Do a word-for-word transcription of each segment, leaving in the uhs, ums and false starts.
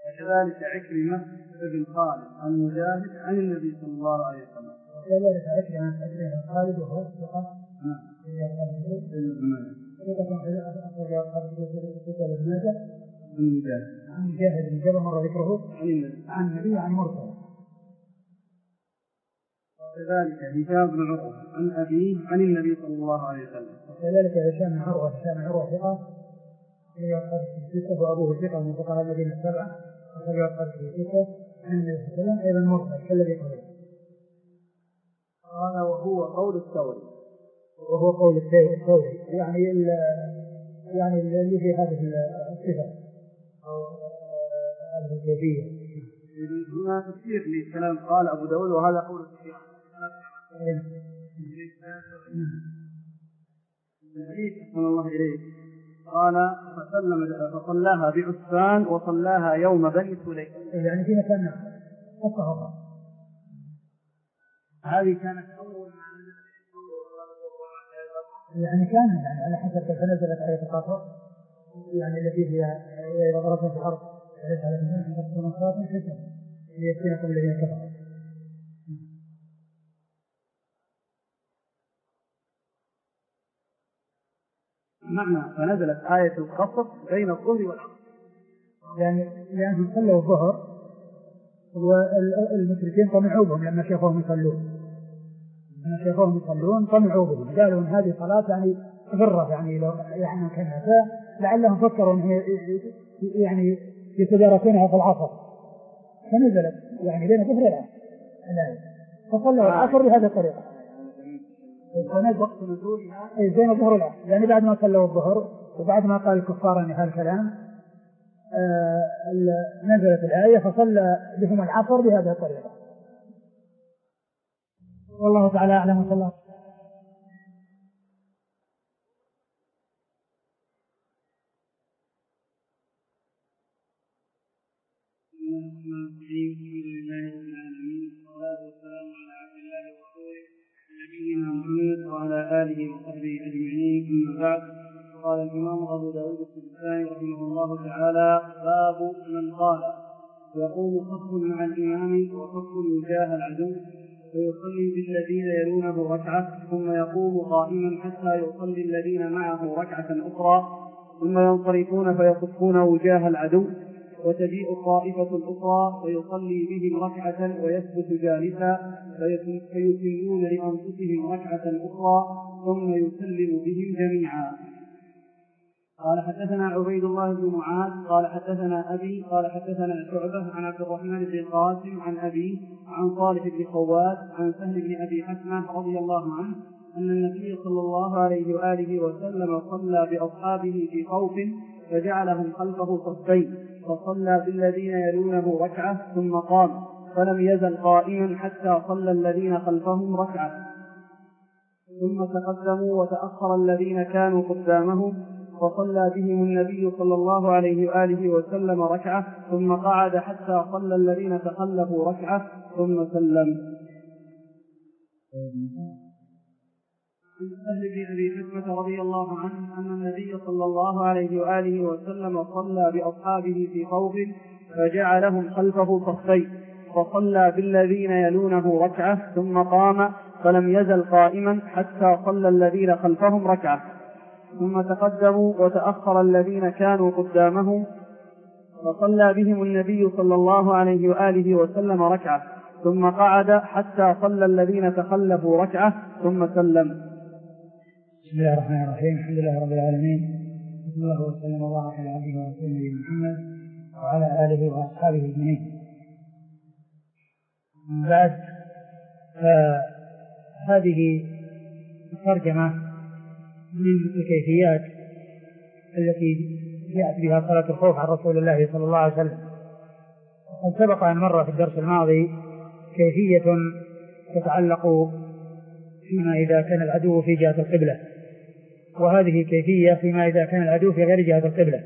وكذلك عكرمة بن خالد عن مجاهد عن النبي صلى الله عليه وسلم. وكذلك عكرمة بن خالد وهو ثقة عن مجاهد بن جبر مر ذكره عن النبي عن مرسل. وكذلك هشام بن عروة عن أبيه عن النبي صلى الله عليه وسلم. وكذلك هشام بن عروة هشام بن عروة ثقة وأبوه ثقة من فقهاء المدينة السبعة وكذلك ثقة عن النبي صلى الله عليه وسلم أيضا مرسل كالذي قبله. قال وهو قول الثوري وهو قول الثوري يعني يعني اللي في هذه الصفة أو هذه الكيفية. هنا تفسير لكلام قال أبو داود وهذا قول الثوري. أحسن الله إليك. قال فسلم فصلاها بعسفان وصلاها يوم بني سليم يعني في مكان أصحابها. هذه كانت أول يعني كان يعني على حسب كيف نزلت آية القصر يعني التي هي إذا ضربتم في الأرض فليس على الجنة أن تكونوا صلاة حسنة ليفتنكم الذين كفروا. معنى فنزلت آية القصر بين الظهر والعصر يعني لأنهم صلوا الظهر والمشركين طمعوا بهم لما شافوهم يصلون لما شافوهم يصلون طمعوا بهم قالوا إن هذه صلاة يعني غرة يعني لو يعني كانها لعلهم فكروا إن يعني يتداركونها في العصر فنزلت يعني بين الظهر والعصر فصلوا العصر بهذه الطريقة وقت نزولها بين الظهر والعصر يعني بعد ما صلوا الظهر وبعد ما قال الكفار أن هذا الكلام آه نزلت الآية فصلى بهم العصر بهذه الطريقة. والله تعالى أعلم. وصلى الله وعلى آله وصحبه أجمعين. أما بعد قال الإمام أبو داود السجستاني رحمه الله تعالى باب من قال يقوم صف مع الإمام وصف وجاه العدو فيصلي بالذين يلونه ركعة ثم يقوم قائما حتى يصلي الذين معه ركعة أخرى ثم ينصرفون فيصفون وجاه العدو وتجيء الطائفة الأخرى فيصلي بهم ركعة ويثبت جالسا فيتمون لأنفسهم ركعة أخرى ثم يسلم بهم جميعا. قال حدثنا عبيد الله بن معاذ قال حدثنا أبي قال حدثنا شعبة عن عبد الرحمن بن القاسم عن أبي عن صالح بن خوات عن سهل بن أبي حسنة رضي الله عنه أن النبي صلى الله عليه وآله وسلم صلى بأصحابه في خوف فجعلهم خلفه صفين فصلى بالذين يلونه ركعة ثم قام فلم يزل قائما حتى صلى الذين خلفهم ركعة ثم تقدموا وتأخر الذين كانوا قدامهم فصلى بهم النبي صلى الله عليه وآله وسلم ركعة ثم قعد حتى صلى الذين تخلفوا ركعة ثم سلم. عن سهل بن أبي حكمة رضي الله عنه أن النبي صلى الله عليه وآله وسلم صلى بأصحابه في خوف فجعلهم خلفه صفين فصلى بالذين يلونه ركعة ثم قام فلم يزل قائما حتى صلى الذين خلفهم ركعة ثم تقدموا وتأخر الذين كانوا قدامهم فصلى بهم النبي صلى الله عليه وآله وسلم ركعة ثم قعد حتى صلى الذين تخلفوا ركعة ثم سلم. بسم الله الرحمن الرحيم. الحمد لله رب العالمين بسم الله وسلم الله على عبده ورسوله محمد وعلى آله وأصحابه أجمعين. بعد فهذه الترجمة من الكيفيات التي جاءت بها صلاة الخوف عن رسول الله صلى الله عليه وسلم. وقد سبق أن مر في الدرس الماضي كيفية تتعلق فيما إذا كان العدو في جهة القبلة وهذه كيفية فيما إذا كان العدو في غير جهة القبلة.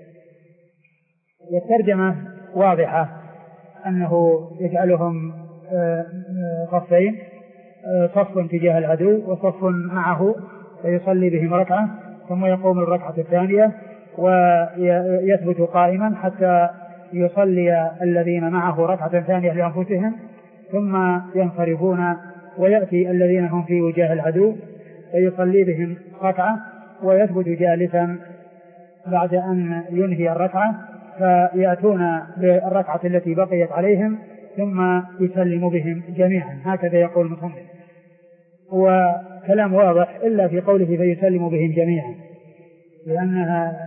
والترجمة واضحة أنه يجعلهم صفين صف تجاه العدو وصف معه فيصلي بهم ركعة ثم يقوم الركعة الثانية ويثبت قائما حتى يصلي الذين معه ركعة ثانية لأنفسهم ثم ينصرفون، ويأتي الذين هم في وجاه العدو فيصلي بهم ركعة ويثبت جالسا بعد أن ينهي الركعة، فيأتون بالركعة التي بقيت عليهم ثم يسلم بهم جميعا. هكذا يقول المصنف، وكلام واضح إلا في قوله فيسلم بهم جميعا، لأنها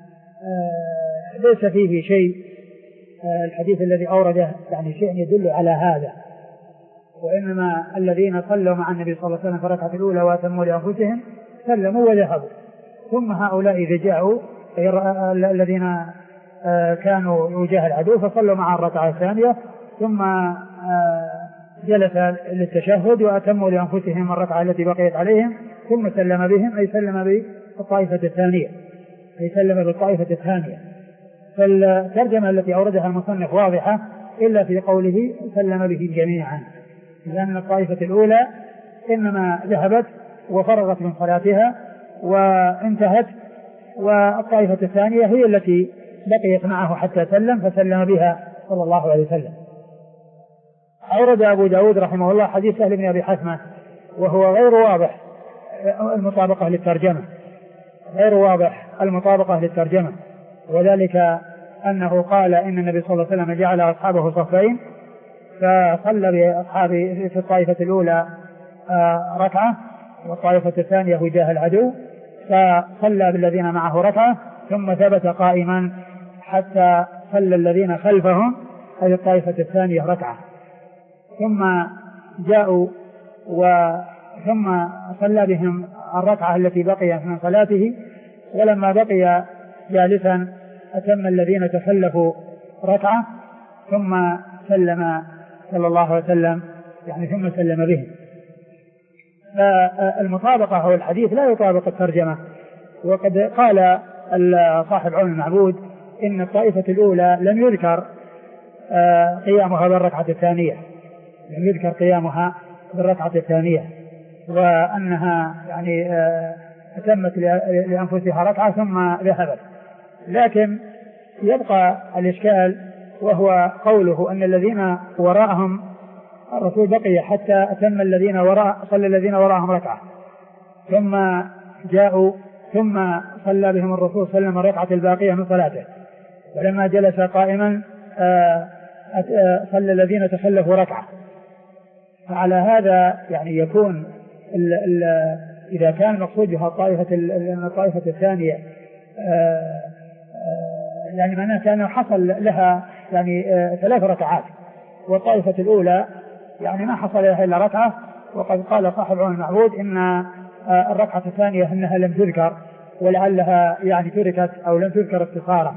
ليس فيه شيء الحديث الذي أورده يعني شيء يدل على هذا، وإنما الذين صلوا مع النبي صلى الله عليه وسلم في الركعة الأولى وأتموا لأنفسهم سلموا وذهبوا، ثم هؤلاء إذا جاءوا الذين كانوا وجاه العدو فصلوا مع الركعة الثانية ثم جلس للتشهد وأتموا لأنفسهم الركعة التي بقيت عليهم ثم سلم بهم، أي سلم بالطائفة الثانية أي سلم بالطائفة الثانية. فالترجمة التي أوردها المصنف واضحة إلا في قوله سلم بهم جميعا، لأن الطائفة الأولى إنما ذهبت وفرغت من صلاتها وانتهت، والطائفة الثانية هي التي بقيت معه حتى سلم فسلم بها صلى الله عليه وسلم. أورد أبو داود رحمه الله حديث سهل بن أبي حثمة وهو غير واضح المطابقة للترجمة غير واضح المطابقة للترجمة وذلك أنه قال إن النبي صلى الله عليه وسلم جعل أصحابه صفين، فصلى بأصحابه في الطائفة الأولى ركعة والطائفة الثانية وجاه العدو، فصلى بالذين معه ركعة ثم ثبت قائما حتى صلى الذين خلفهم أي الطائفة الثانية ركعة، ثم جاءوا ثم صلى بهم الركعة التي بقي من صلاته، ولما بقي جالسا أتم الذين تخلفوا ركعة ثم سلم صلى الله عليه وسلم يعني ثم سلم بهم. فالمطابقة أو الحديث لا يطابق الترجمة. وقد قال صاحب عون المعبود إن الطائفة الأولى لم يذكر قيامها بالركعة الثانية لم يذكر قيامها بالركعة الثانية وأنها يعني أتمت لأنفسها ركعة ثم ذهبت. لكن يبقى الإشكال وهو قوله أن الذين وراءهم الرسول بقي حتى أتم الذين وراء صلى الذين وراءهم ركعة ثم جاءوا ثم صلى بهم الرسول صلى الله عليه وسلم الركعة الباقية من صلاته، ولما جلس قائما صلى الذين تخلفوا ركعة. فعلى هذا يعني يكون ال ال إذا كان المقصود بها الطائفة الطائفة الثانية يعني معناه كان حصل لها يعني ثلاث ركعات، والطائفة الأولى يعني ما حصل لها إلا ركعة، وقد قال صاحب عون المعبود إن الركعة الثانية إنها لم تذكر ولعلها يعني تركت أو لم تذكر اختصارا.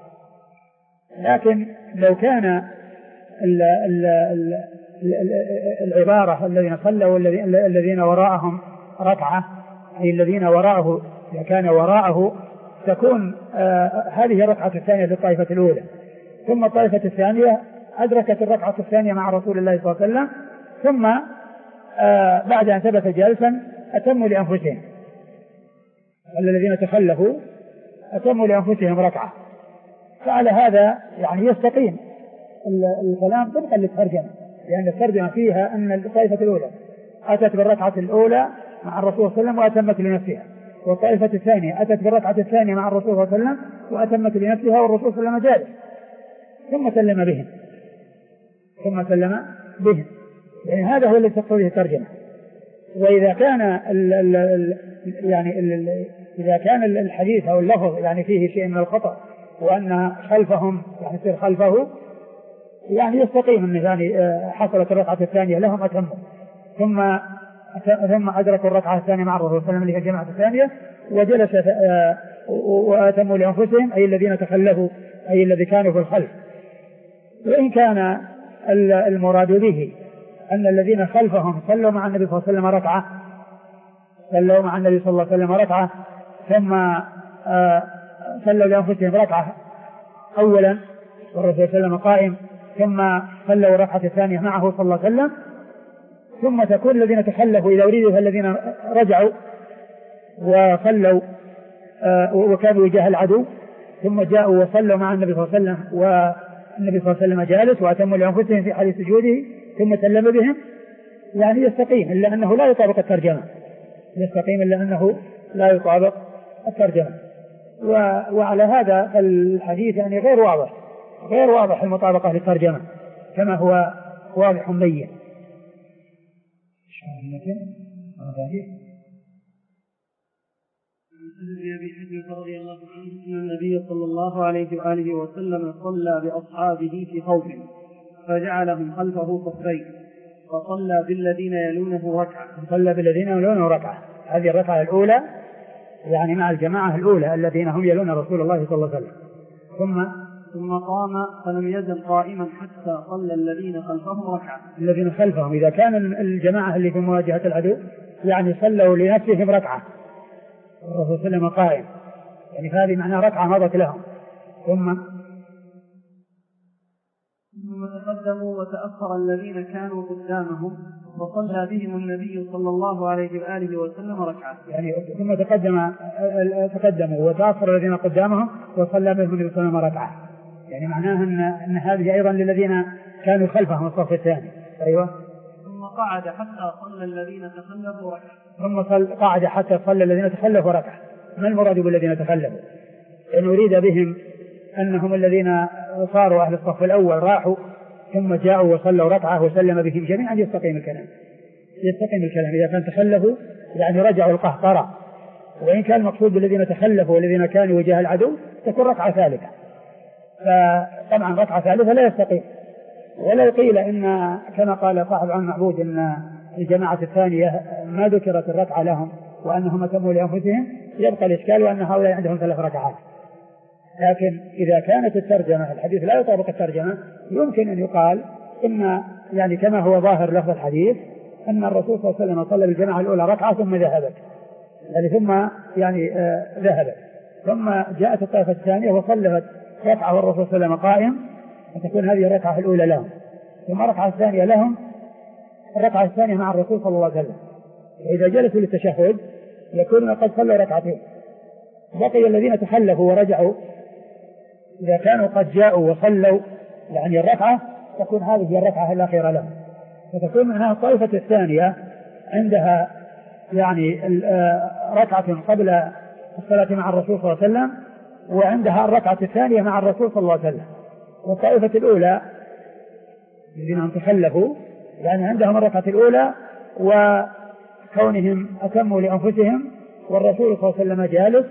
لكن لو كان ال ال ال العبارة الذين صلوا الذين وراءهم ركعة أي الذين وراءه إذا كان وراءه تكون آه هذه الركعة الثانية للطائفة الأولى، ثم الطائفة الثانية أدركت الركعة الثانية مع رسول الله صلى الله عليه وسلم ثم آه بعد أن ثبت جالسا أتموا لأنفسهم الذين تخلفوا أتموا لأنفسهم ركعة. فعلى هذا يعني يستقيم الكلام طبقا للترجمة، لأن الترجمة فيها أن الطائفة الأولى أتت بالركعة الأولى مع الرسول صلى الله عليه وسلم وأتمت لنفسها، والطائفة الثانية أتت بالركعة الثانية مع الرسول صلى الله عليه وسلم وأتمت لنفسها والرسول صلى الله عليه وسلم جالس ثم سلم بهم ثم سلم بهم يعني هذا هو الذي تقتضيه الترجمة. وإذا كان ال ال ال يعني ال ال إذا كان الحديث أو اللفظ يعني فيه شيء من الخطأ وأن خلفهم يعني يصير خلفه يعني يستقيم أن يعني حصلت الركعة الثانية لهم أتموا ثم ثم أدركوا الركعة الثانية مع الرسول صلى الله عليه وسلم اللي هي الجماعة الثانية وجلس وأتموا لأنفسهم أي الذين تخلفوا أي الذي كانوا في الخلف. وإن كان المراد به أن الذين خلفهم صلوا مع النبي صلى الله عليه وسلم ركعة صلوا مع النبي صلى الله عليه وسلم ركعة ثم صلوا لأنفسهم ركعة أولا والرسول صلى الله عليه وسلم قائم ثم صلوا الركعة الثانية معه صلى الله عليه وسلم، ثم تكون الذين تخلفوا إذا أريدوا فالذين رجعوا وصلوا وكانوا وجاه العدو ثم جاءوا وصلوا مع النبي صلى الله عليه وسلم النبي صلى الله عليه وسلم جالس وأتموا لأنفسهم في حال سجوده ثم سلم بهم، يعني يستقيم، إلا أنه لا يطابق الترجمة، يستقيم إلا أنه لا يطابق الترجمة. وعلى هذا الحديث يعني غير واضح، غير واضح المطابقة للترجمة كما هو واضح بين. عن أبي حنيفة رضي الله عنه أن النبي صلى الله عليه وآله وسلم صلى بأصحابه في خوف فجعلهم خلفه صفين فصلى بالذين يلونه ركعة. صلى بالذين يلونه ركعة، هذه الركعة الأولى يعني مع الجماعة الأولى الذين هم يلون رسول الله صلى الله عليه وسلم. ثم ثم قام فلم يزل قائما حتى صلى الذين خلفهم ركعة. الذين خلفهم إذا كان الجماعة اللي في مواجهة العدو يعني صلوا لنفسهم ركعة الرسول صلى الله عليه وسلم قائم، يعني هذه معنى ركعة مضت لهم. ثم ثم تقدموا وتأخر الذين كانوا قدامهم وصلى بهم النبي صلى الله عليه وآله وسلم ركعة. يعني ثم تقدم تقدموا وتأخر الذين قدامهم وصلى بهم النبي صلى الله عليه وسلم ركعة، يعني معناها أن, أن هذه أيضا للذين كانوا خلفهم الصف الثاني. أيوة. ثم قعد حتى صلى الذين تخلفوا ركعة. ثم قعد حتى صلى الذين تخلفوا ركعة. ما المراد بالذين تخلفوا؟ إن أريد بهم أنهم الذين صاروا أهل الصف الأول راحوا ثم جاءوا وصلوا ركعة وسلم بهم جميعا يستقيم الكلام، يستقيم الكلام. إذا كان تخلفوا يعني رجعوا القهقرة، وإن كان المقصود بالذين تخلفوا والذين كانوا وجاه العدو تكون ركعة ثالثة، فطبعا ركعة ثالثة لا يستقيم. ولو قيل إن كما قال صاحب عن معبود إن الجماعة الثانية ما ذكرت الركعة لهم وأنهم أتموا لأنفسهم يبقى الإشكال وأن هؤلاء عندهم ثلاث ركعات. لكن إذا كانت الترجمة الحديث لا يطابق الترجمة يمكن أن يقال إن يعني كما هو ظاهر لفظ الحديث أن الرسول صلى الله عليه وسلم صلى بالجماعة الأولى ركعة ثم ذهبت، يعني ثم يعني آه ذهبت ثم جاءت الطائفة الثانية وصلت ركعة والرسول صلى الله عليه وسلم قائم، فتكون هذه الركعة الأولى لهم، ثم الركعة الثانية لهم، الركعة الثانية مع الرسول صلى الله عليه وسلم. إذا جلسوا للتشهد يكونون قد صلوا ركعتين. بقي الذين تخلفوا ورجعوا إذا كانوا قد جاءوا وصلوا يعني الركعة تكون هذه الركعة الأخيرة لهم، فتكون منها الطائفة الثانية عندها يعني ركعة قبل الصلاة مع الرسول صلى الله عليه وسلم وعندها الركعة الثانية مع الرسول صلى الله عليه وسلم. والطائفة الأولى الذين تخلفوا يعني عندهم الركعة الأولى وكونهم أتموا لأنفسهم والرسول صلى الله عليه وسلم جالس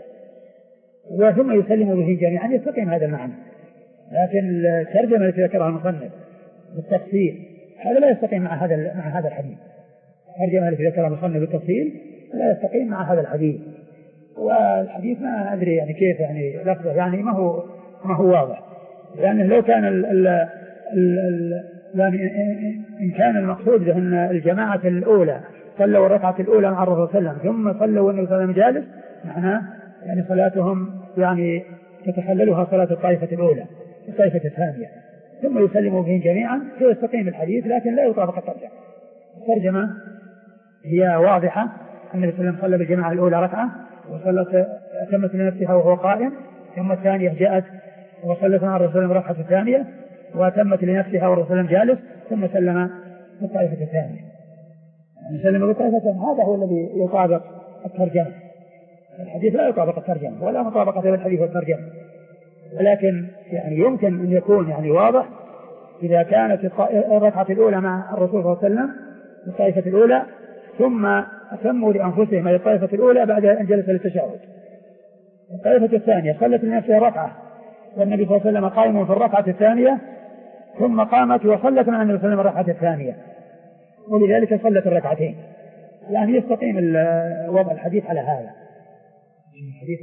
وثم يسلموا به جميعا يستقيم هذا المعنى. لكن الترجمة التي ذكرها المصنف بالتفصيل هذا لا يستقيم مع هذا مع هذا الحديث. الترجمة التي ذكرها المصنف بالتفصيل لا يستقيم مع هذا الحديث، والحديث ما أدري يعني كيف يعني لفظه يعني ما هو ما هو واضح، لأنه لو كان ال ال ال ال يعني إن كان المقصود بأن الجماعة الأولى صلوا الركعة الأولى مع الرسول صلى الله عليه وسلم ثم صلوا والنبي صلى الله عليه وسلم جالس معناه يعني صلاتهم يعني تتخللها صلاة الطائفة الأولى الطائفة الثانية ثم يسلموا بهم جميعا فيستقيم الحديث، لكن لا يطابق الترجمة. الترجمة هي واضحة أن النبي صلى الله عليه وسلم صلى بالجماعة الأولى ركعة وصلت أتمت لنفسها وهو قائم، ثم الثانية جاءت وصلت مع الرسول الركعة الثانية وأتمت لنفسها والرسول جالس ثم سلم بالطائفة الثانية. يعني سلم بالطائفة الثانية هذا هو الذي يطابق الترجمة. الحديث لا يطابق الترجمة ولا مطابقة بين الحديث والترجمة، ولكن يعني يمكن أن يكون يعني واضح إذا كانت الركعة الأولى مع الرسول صلى الله عليه وسلم الطائفة الأولى ثم أتموا لأنفسهم هذه الطائفة الأولى بعد أن جلس للتشهد. الطائفة الثانية صلت لنفسها ركعة والنبي صلى الله عليه وسلم قائم في الركعة الثانية ثم قامت وصلت مع النبي صلى الله عليه وسلم الركعة الثانية ولذلك صلت الركعتين، يعني يستقيم وضع الحديث على هذا. الحديث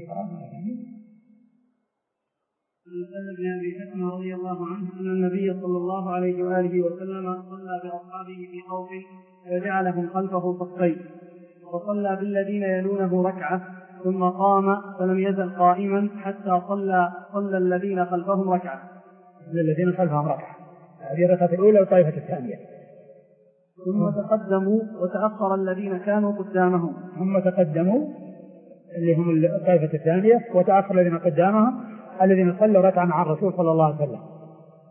عن ابن أبي حكمة رضي الله عنه أن النبي صلى الله عليه وآله وسلم صلى بأصحابه في خوف وجعلهم خلفه صفين وصلى بالذين يلونه ركعة ثم قام فلم يزل قائما حتى صلى صلى الذين خلفهم ركعة الذين خلفهم ركعة هذه الركعة الأولى والطائفة الثانية. ثم تقدموا وتأخر الذين كانوا قدامهم ثم تقدموا اللي هم الطائفة الثانية وتأخر الذين قدامهم الذين صلوا ركعة مع الرسول صلى الله عليه وسلم.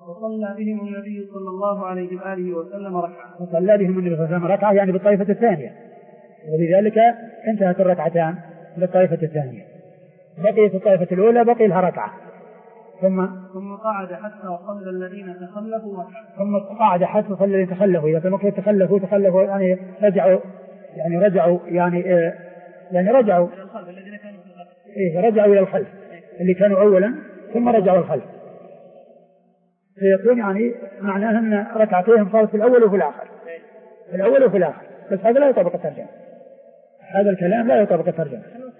وصلى بهم النبي صلى الله عليه وآله وسلم ركعة. وصلى بهم النبي صلى الله عليه وسلم ركعة يعني بالطائفة الثانية، ولذلك انتهت الركعتان بالطائفة الثانية، بقيت الطائفة الأولى بقي لها ركعة. ثم ثم قعد حتى صلى الذين تخلفوا ركعة. ثم قعد حتى صلى الذين تخلفوا. إذا كانوا تخلفوا تخلفوا يعني رجعوا يعني رجعوا يعني آه يعني رجعوا إلى الخلف الذين كانوا في الخلف. إيه رجعوا إلى الخلف اللي كانوا أولا ثم رجعوا الخلف، فيكون يعني معناه أن ركعتين صارت في الأول وفي الآخر، في الأول وفي الآخر. بس هذا لا يطابق الترجمة، هذا الكلام لا يطابق الترجمة.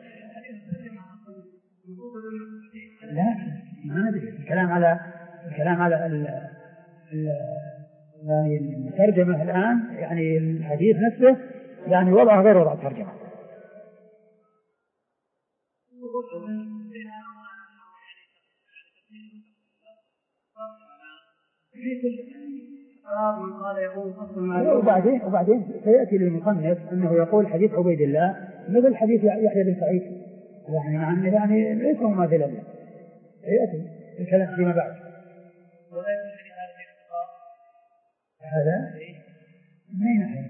لا ما ندري الكلام على الكلام على ال ال يعني الترجمة الآن، يعني الحديث نفسه يعني وضعه غير وضع الترجمة. وبعدين وبعدين سيأتي للمصنف أنه يقول حديث عبيد الله مثل حديث يحيى بن سعيد، يعني يعني يعني ليس مماثلا له، سيأتي الكلام فيما بعد. هذا من ناحية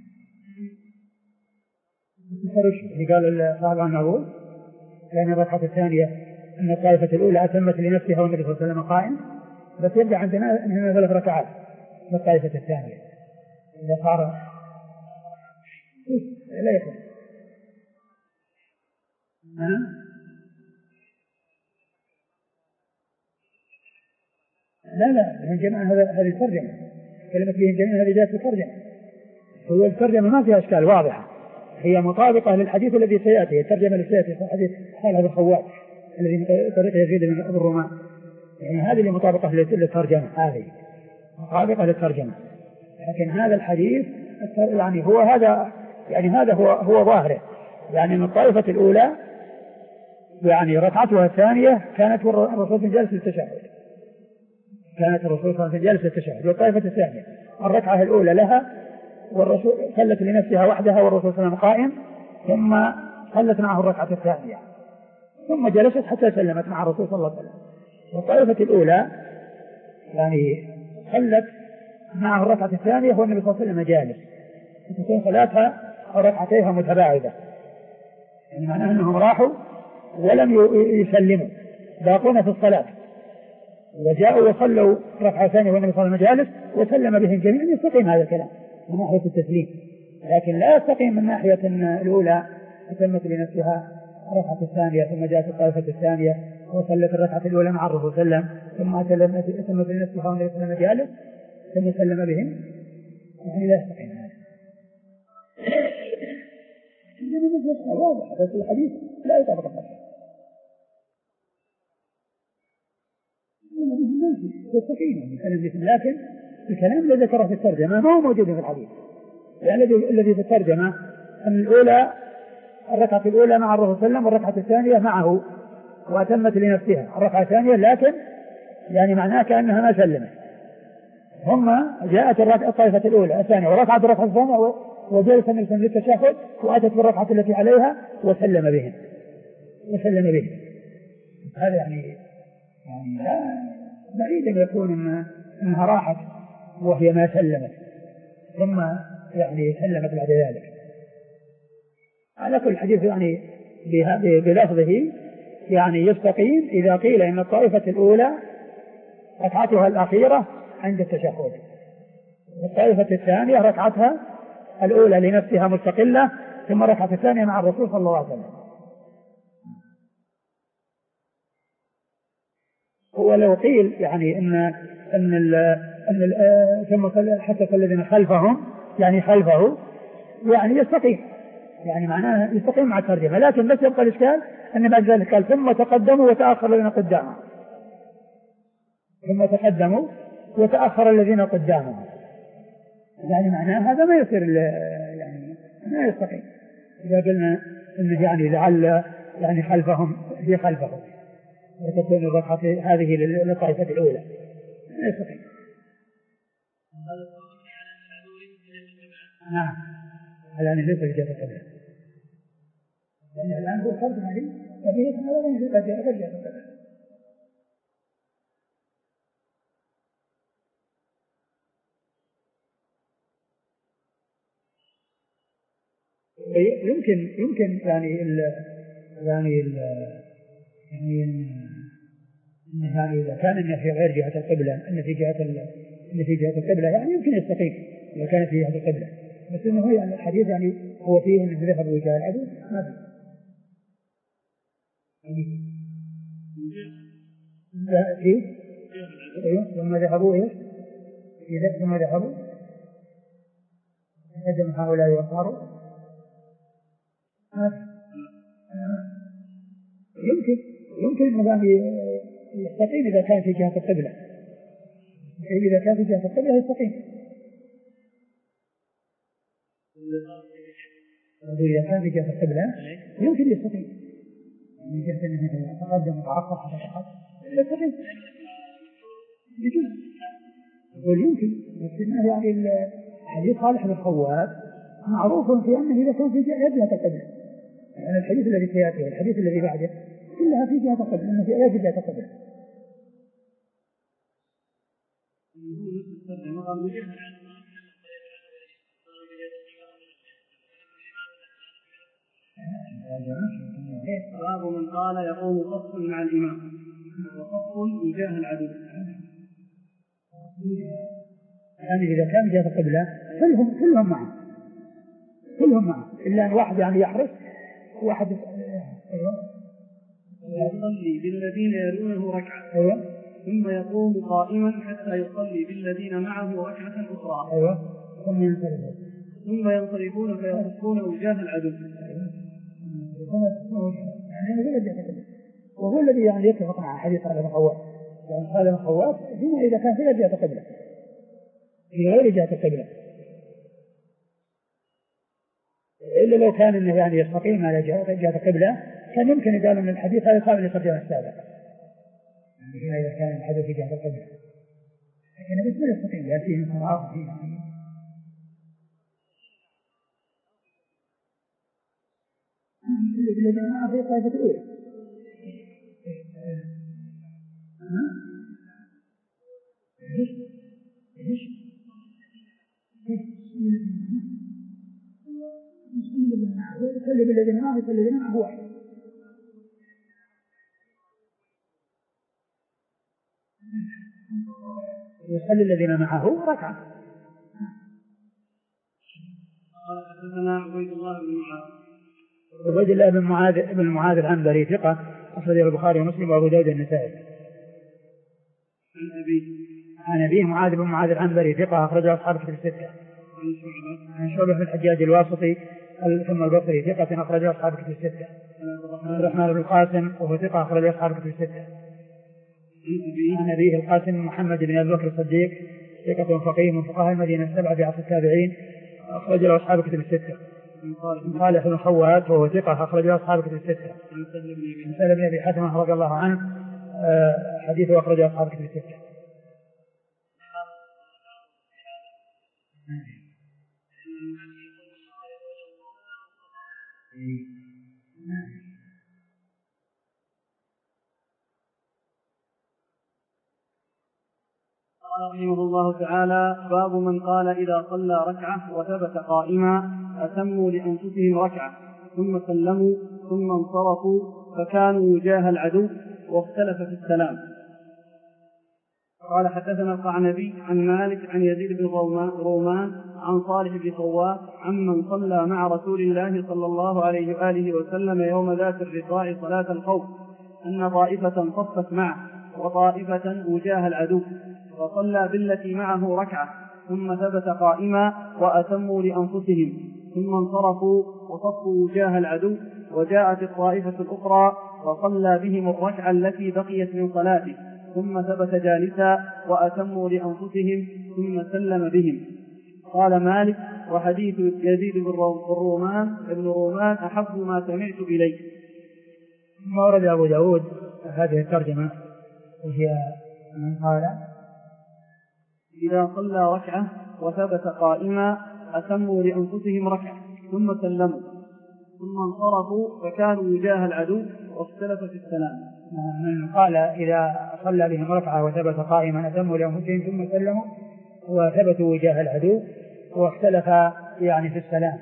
الفرش اللي قال صاحب النعوذ، لأن الركعة الثانية أن الطائفة الأولى أتمت لنفسها والنبي صلى الله عليه وسلم قائم، بس يرجع عندنا هنا ثلاث ركعات للطائفة الثانية إذا صار لا يكون لا لا الجمع هذا هذه الترجمة، كلمة فيه الجمع هذه ذات الترجمة، هو الترجمة ما فيها أشكال واضحة، هي مطابقة للحديث الذي سيأتي. الترجمة التي سيأتي حديث خالد بن خوات الذي طريق يزيد بن أبي الرومان، يعني هذه اللي مطابقة للترجمة، هذه مطابقة للترجمة. لكن هذا الحديث يعني هو هذا يعني هذا هو هو ظاهره، يعني من الطائفة الأولى يعني ركعتها الثانية كانت الرسول جالس للتشهد، كانت الرسول صلى الله عليه وسلم جالس للتشهد، والطائفة الثانية الركعة الأولى لها والرسول صلت لنفسها وحدها والرسول صلى الله عليه وسلم قائم، ثم صلت معه الركعة الثانية ثم جلست حتى سلمت مع الرسول صلى الله عليه وسلم. والطائفة الأولى يعني صلت معه الركعة الثانية والنبي صلى الله عليه وسلم جالس، تكون صلاتها أو ركعتيها متباعدة، يعني معناه أنهم راحوا ولم يسلموا باقون في الصلاة، وجاءوا وصلوا ركعة ثانية والنبي صلى الله عليه وسلم جالس وسلم بهم جميعا. يستقيم هذا الكلام من ناحية التسليم، لكن لا يستقيم من ناحية أن الأولى أتمت لنفسها الركعة الثانية ثم جاءت الطائفة الثانية وصلت الركعة الأولى مع الرسول صلى الله عليه وسلم ثم أتمت لنفسها والنبي صلى الله عليه وسلم جالس ثم سلم بهم، يعني لا يستقيم هذا. واضح بس الحديث لا يطابق الحديث، لكن الكلام الذي ذكره في الترجمة ما هو موجود في الحديث، يعني الذي في الترجمة أن الأولى الركعة الأولى مع الرسول صلى الله عليه وسلم والركعة الثانية معه وأتمت لنفسها الركعة الثانية، لكن يعني معناه كأنها ما سلمت. ثم جاءت الطائفة الأولى الثانية وركعت الركعة الثانية وجلس النبي صلى الله عليه وسلم للتشهد وأتت بالركعة التي عليها وسلم بهم وسلم بهم. هذا يعني يعني لا بعيد أن يكون إن إنها راحت وهي ما سلمت ثم يعني سلمت بعد ذلك. على كل حديث يعني بلفظه يعني يستقيم إذا قيل إن الطائفة الأولى ركعتها الأخيرة عند التشهد، والطائفة الثانية ركعتها الأولى لنفسها مستقلة ثم ركعة الثانية مع الرسول صلى الله عليه وسلم. هو لو قيل يعني إن أن ال أن ال ثم حتى الذين خلفهم يعني خلفه يعني يستقيم، يعني معناه يستقيم مع الترجمة، لكن بس يبقى الإشكال أن بعد ذلك قال ثم تقدموا وتأخر الذين قدامهم، ثم تقدموا وتأخر الذين قدامهم، يعني معناه هذا ما يصير يعني ما يستقيم إذا قلنا إنه يعني لعل يعني خلفهم هي خلفهم وتكون الركعة هذه للطائفة الأولى ما يستقيم. نعم الآن ليس بجهة القبلة، يعني الآن هو فرض عليه فبيه هذا لا يجوز بجهة القبلة. يمكن يمكن يعني ال يعني ال يعني يعني إذا كان إن في غير جهة القبلة إن في جهة إن في جهة القبلة يعني يمكن يستقيم إذا كان في جهة القبلة، بس إنه يعني الحديث يعني هو فيه إنه ذهب وجاء العدو ما في. فيه أيوه ثم ذهبوا إيش إذا ثم ذهبوا هدم هؤلاء وصاروا يمكن يمكن أن يستقيم إذا كان في جهة القبلة، إذا كان في جهة القبلة يستقيم، إذا كان في جهة القبلة يمكن يستقيم من جهة أنه يتقدم وتعقب حتى يتقدم يستقيم يقول يمكن، بس إنه يعني الحديث صالح بن خوات معروف في أنه إذا كان في جهة القبلة، يعني الحديث الذي سيأتي والحديث الذي بعده كلها في جهة القبلة، أنه في آيات جهة القبلة. باب من قال يقوم صف مع الإمام وصف وجاه العدو. يعني إذا كان جهة القبلة كلهم كلهم معه كلهم معه إلا أن واحد يعني يحرص واحد يصلي بالذين يلونه ركعة أيوة. ثم يقوم قائما حتى يصلي بالذين معه ركعة أخرى أيوة. ثم ينصرفون ثم ينصرفون فيصفون وجاه العدو. وهو الذي يعني يتفق مع حديث هذا الخواف، يعني هذا الخواف فيما إذا كان في جهة القبلة في غير جهة القبلة، إلا لو كان إنه يعني يستقيم على جهة القبلة كان يمكن يقال من الحديث هذا قابل للترجمة السابقة، يعني إذا كان الحديث في جهة القبلة، لكن بس لا يستقيم لا فيه انصراف فيه يعني اللي جماعة في الطائفة الأولى. إيش إيش يصلي بالذين معه يصلي بالذين معه واحد. يصلي الذين معه ركعة. قال حدثنا عبيد الله بن معاذ عبيد الله بن معاذ بن معاذ العنبري ثقة أخرجه البخاري ومسلم وأبو داود النسائي. عن أبيه عن أبيه معاذ بن معاذ العنبري ثقة أخرجه أصحاب كتب الستة. عن شعبة عن شعبة بن الحجاج الواسطي ثم البصري ثقة أخرجه أصحاب كتب الستة. عن الرحمن بن القاسم وهو ثقة أخرجه أصحاب كتب الستة. عن أبيه القاسم محمد بن أبي بكر الصديق ثقة فقيه من فقهاء المدينة السبعة في عصر التابعين أخرجه أصحاب كتب الستة. عن صالح بن خوات وهو ثقة أخرجه أصحاب كتب الستة. عن سهل بن أبي حاتم رضي الله عنه حديثه أخرجه أصحاب كتب الستة. قال رحمه الله تعالى باب من قال إذا صلى ركعة وثبت قائما أتموا لأنفسهم ركعة ثم سلموا ثم انصرفوا فكانوا وجاه العدو واختلف في السلام. قال حدثنا القعنبي عن مالك عن يزيد بن رومان عن صالح بن خوات عمن صلى مع رسول الله صلى الله عليه وآله وسلم يوم ذات الرقاع صلاة الخوف أن طائفة صفت معه وطائفة وجاه العدو وصلى بالتي معه ركعة ثم ثبت قائما وأتموا لأنفسهم ثم انصرفوا وصفوا وجاه العدو وجاءت الطائفة الأخرى وصلى بهم الركعة التي بقيت من صلاته ثم ثبت جالسا وأتموا لأنفسهم ثم سلم بهم. قال مالك وحديث يزيد بن رومان ابن رومان أحب ما سمعت إليه. ثم ورد أبو داود هذه الترجمة وهي من قال إذا صلى ركعة وثبت قائما أتموا لأنفسهم ركعة ثم سلموا ثم انصرفوا فكانوا وجاه العدو واختلف في السلام. من قال إذا صلى بهم ركعة وثبت قائما أتموا لأنفسهم ثم سلموا وثبتوا وجاه العدو واختلف يعني في السلام.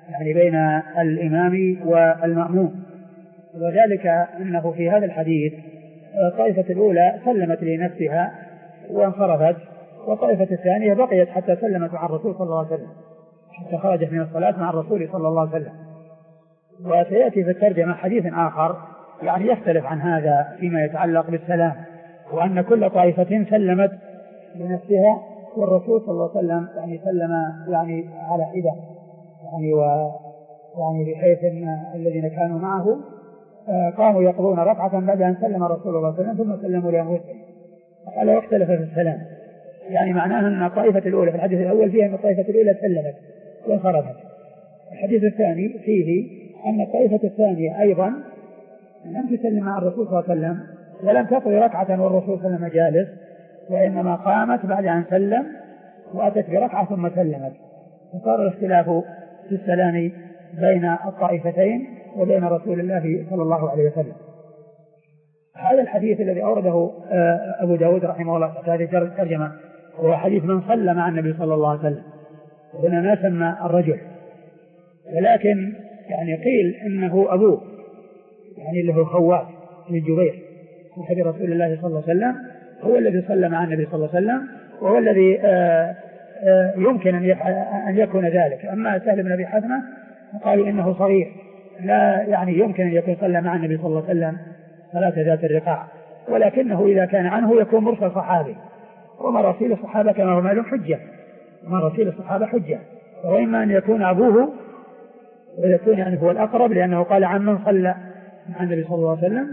يعني بين الإمام والمأموم. وذلك أنه في هذا الحديث الطائفة الأولى سلمت لنفسها وانصرفت، والطائفة الثانية بقيت حتى سلمت مع الرسول صلى الله عليه وسلم، حتى خرجت من الصلاة مع الرسول صلى الله عليه وسلم. وسيأتي في الترجمة حديث آخر يعني يختلف عن هذا فيما يتعلق بالسلام، وأن كل طائفة سلمت لنفسها والرسول صلى الله عليه وسلم يعني سلم يعني على حدة، يعني و يعني بحيث أن الذين كانوا معه قاموا يقضون ركعة بعد أن سلم رسول الله صلى الله عليه وسلم ثم سلموا لأنفسهم. قال واختلف في السلام، يعني معناها أن الطائفة الأولى في الحديث الأول فيها أن الطائفة الأولى سلمت وانصرفت. الحديث الثاني فيه أن الطائفة الثانية أيضا لم تسلم مع الرسول صلى الله عليه وسلم ولم تقضي ركعة والرسول صلى الله عليه وسلم جالس، وإنما قامت بعد أن سلم وأتت بركعة ثم سلمت. فصار الاختلاف في السلام بين الطائفتين وبين رسول الله صلى الله عليه وسلم. هذا الحديث الذي أورده أبو داود رحمه الله في هذه الترجمة هو حديث من صلى مع النبي صلى الله عليه وسلم، هنا ما سمى الرجل، ولكن يعني قيل إنه أبوه يعني اللي هو خوات بن جبير من حديث رسول الله صلى الله عليه وسلم هو الذي صلى مع النبي صلى الله عليه وسلم، وهو الذي آآ آآ يمكن أن يكون ذلك. أما سهل بن أبي حثمة قالوا إنه صغير لا يعني يمكن أن يكون صلى مع النبي صلى الله عليه وسلم صلاة ذات الرقاع، ولكنه إذا كان عنه يكون مرسل صحابي، ومراسيل الصحابة كما هو معلوم حجة، مراسيل الصحابة حجة، وإما أن يكون أبوه ويكون يعني هو الأقرب لأنه قال عن من صلى مع النبي صلى الله عليه وسلم.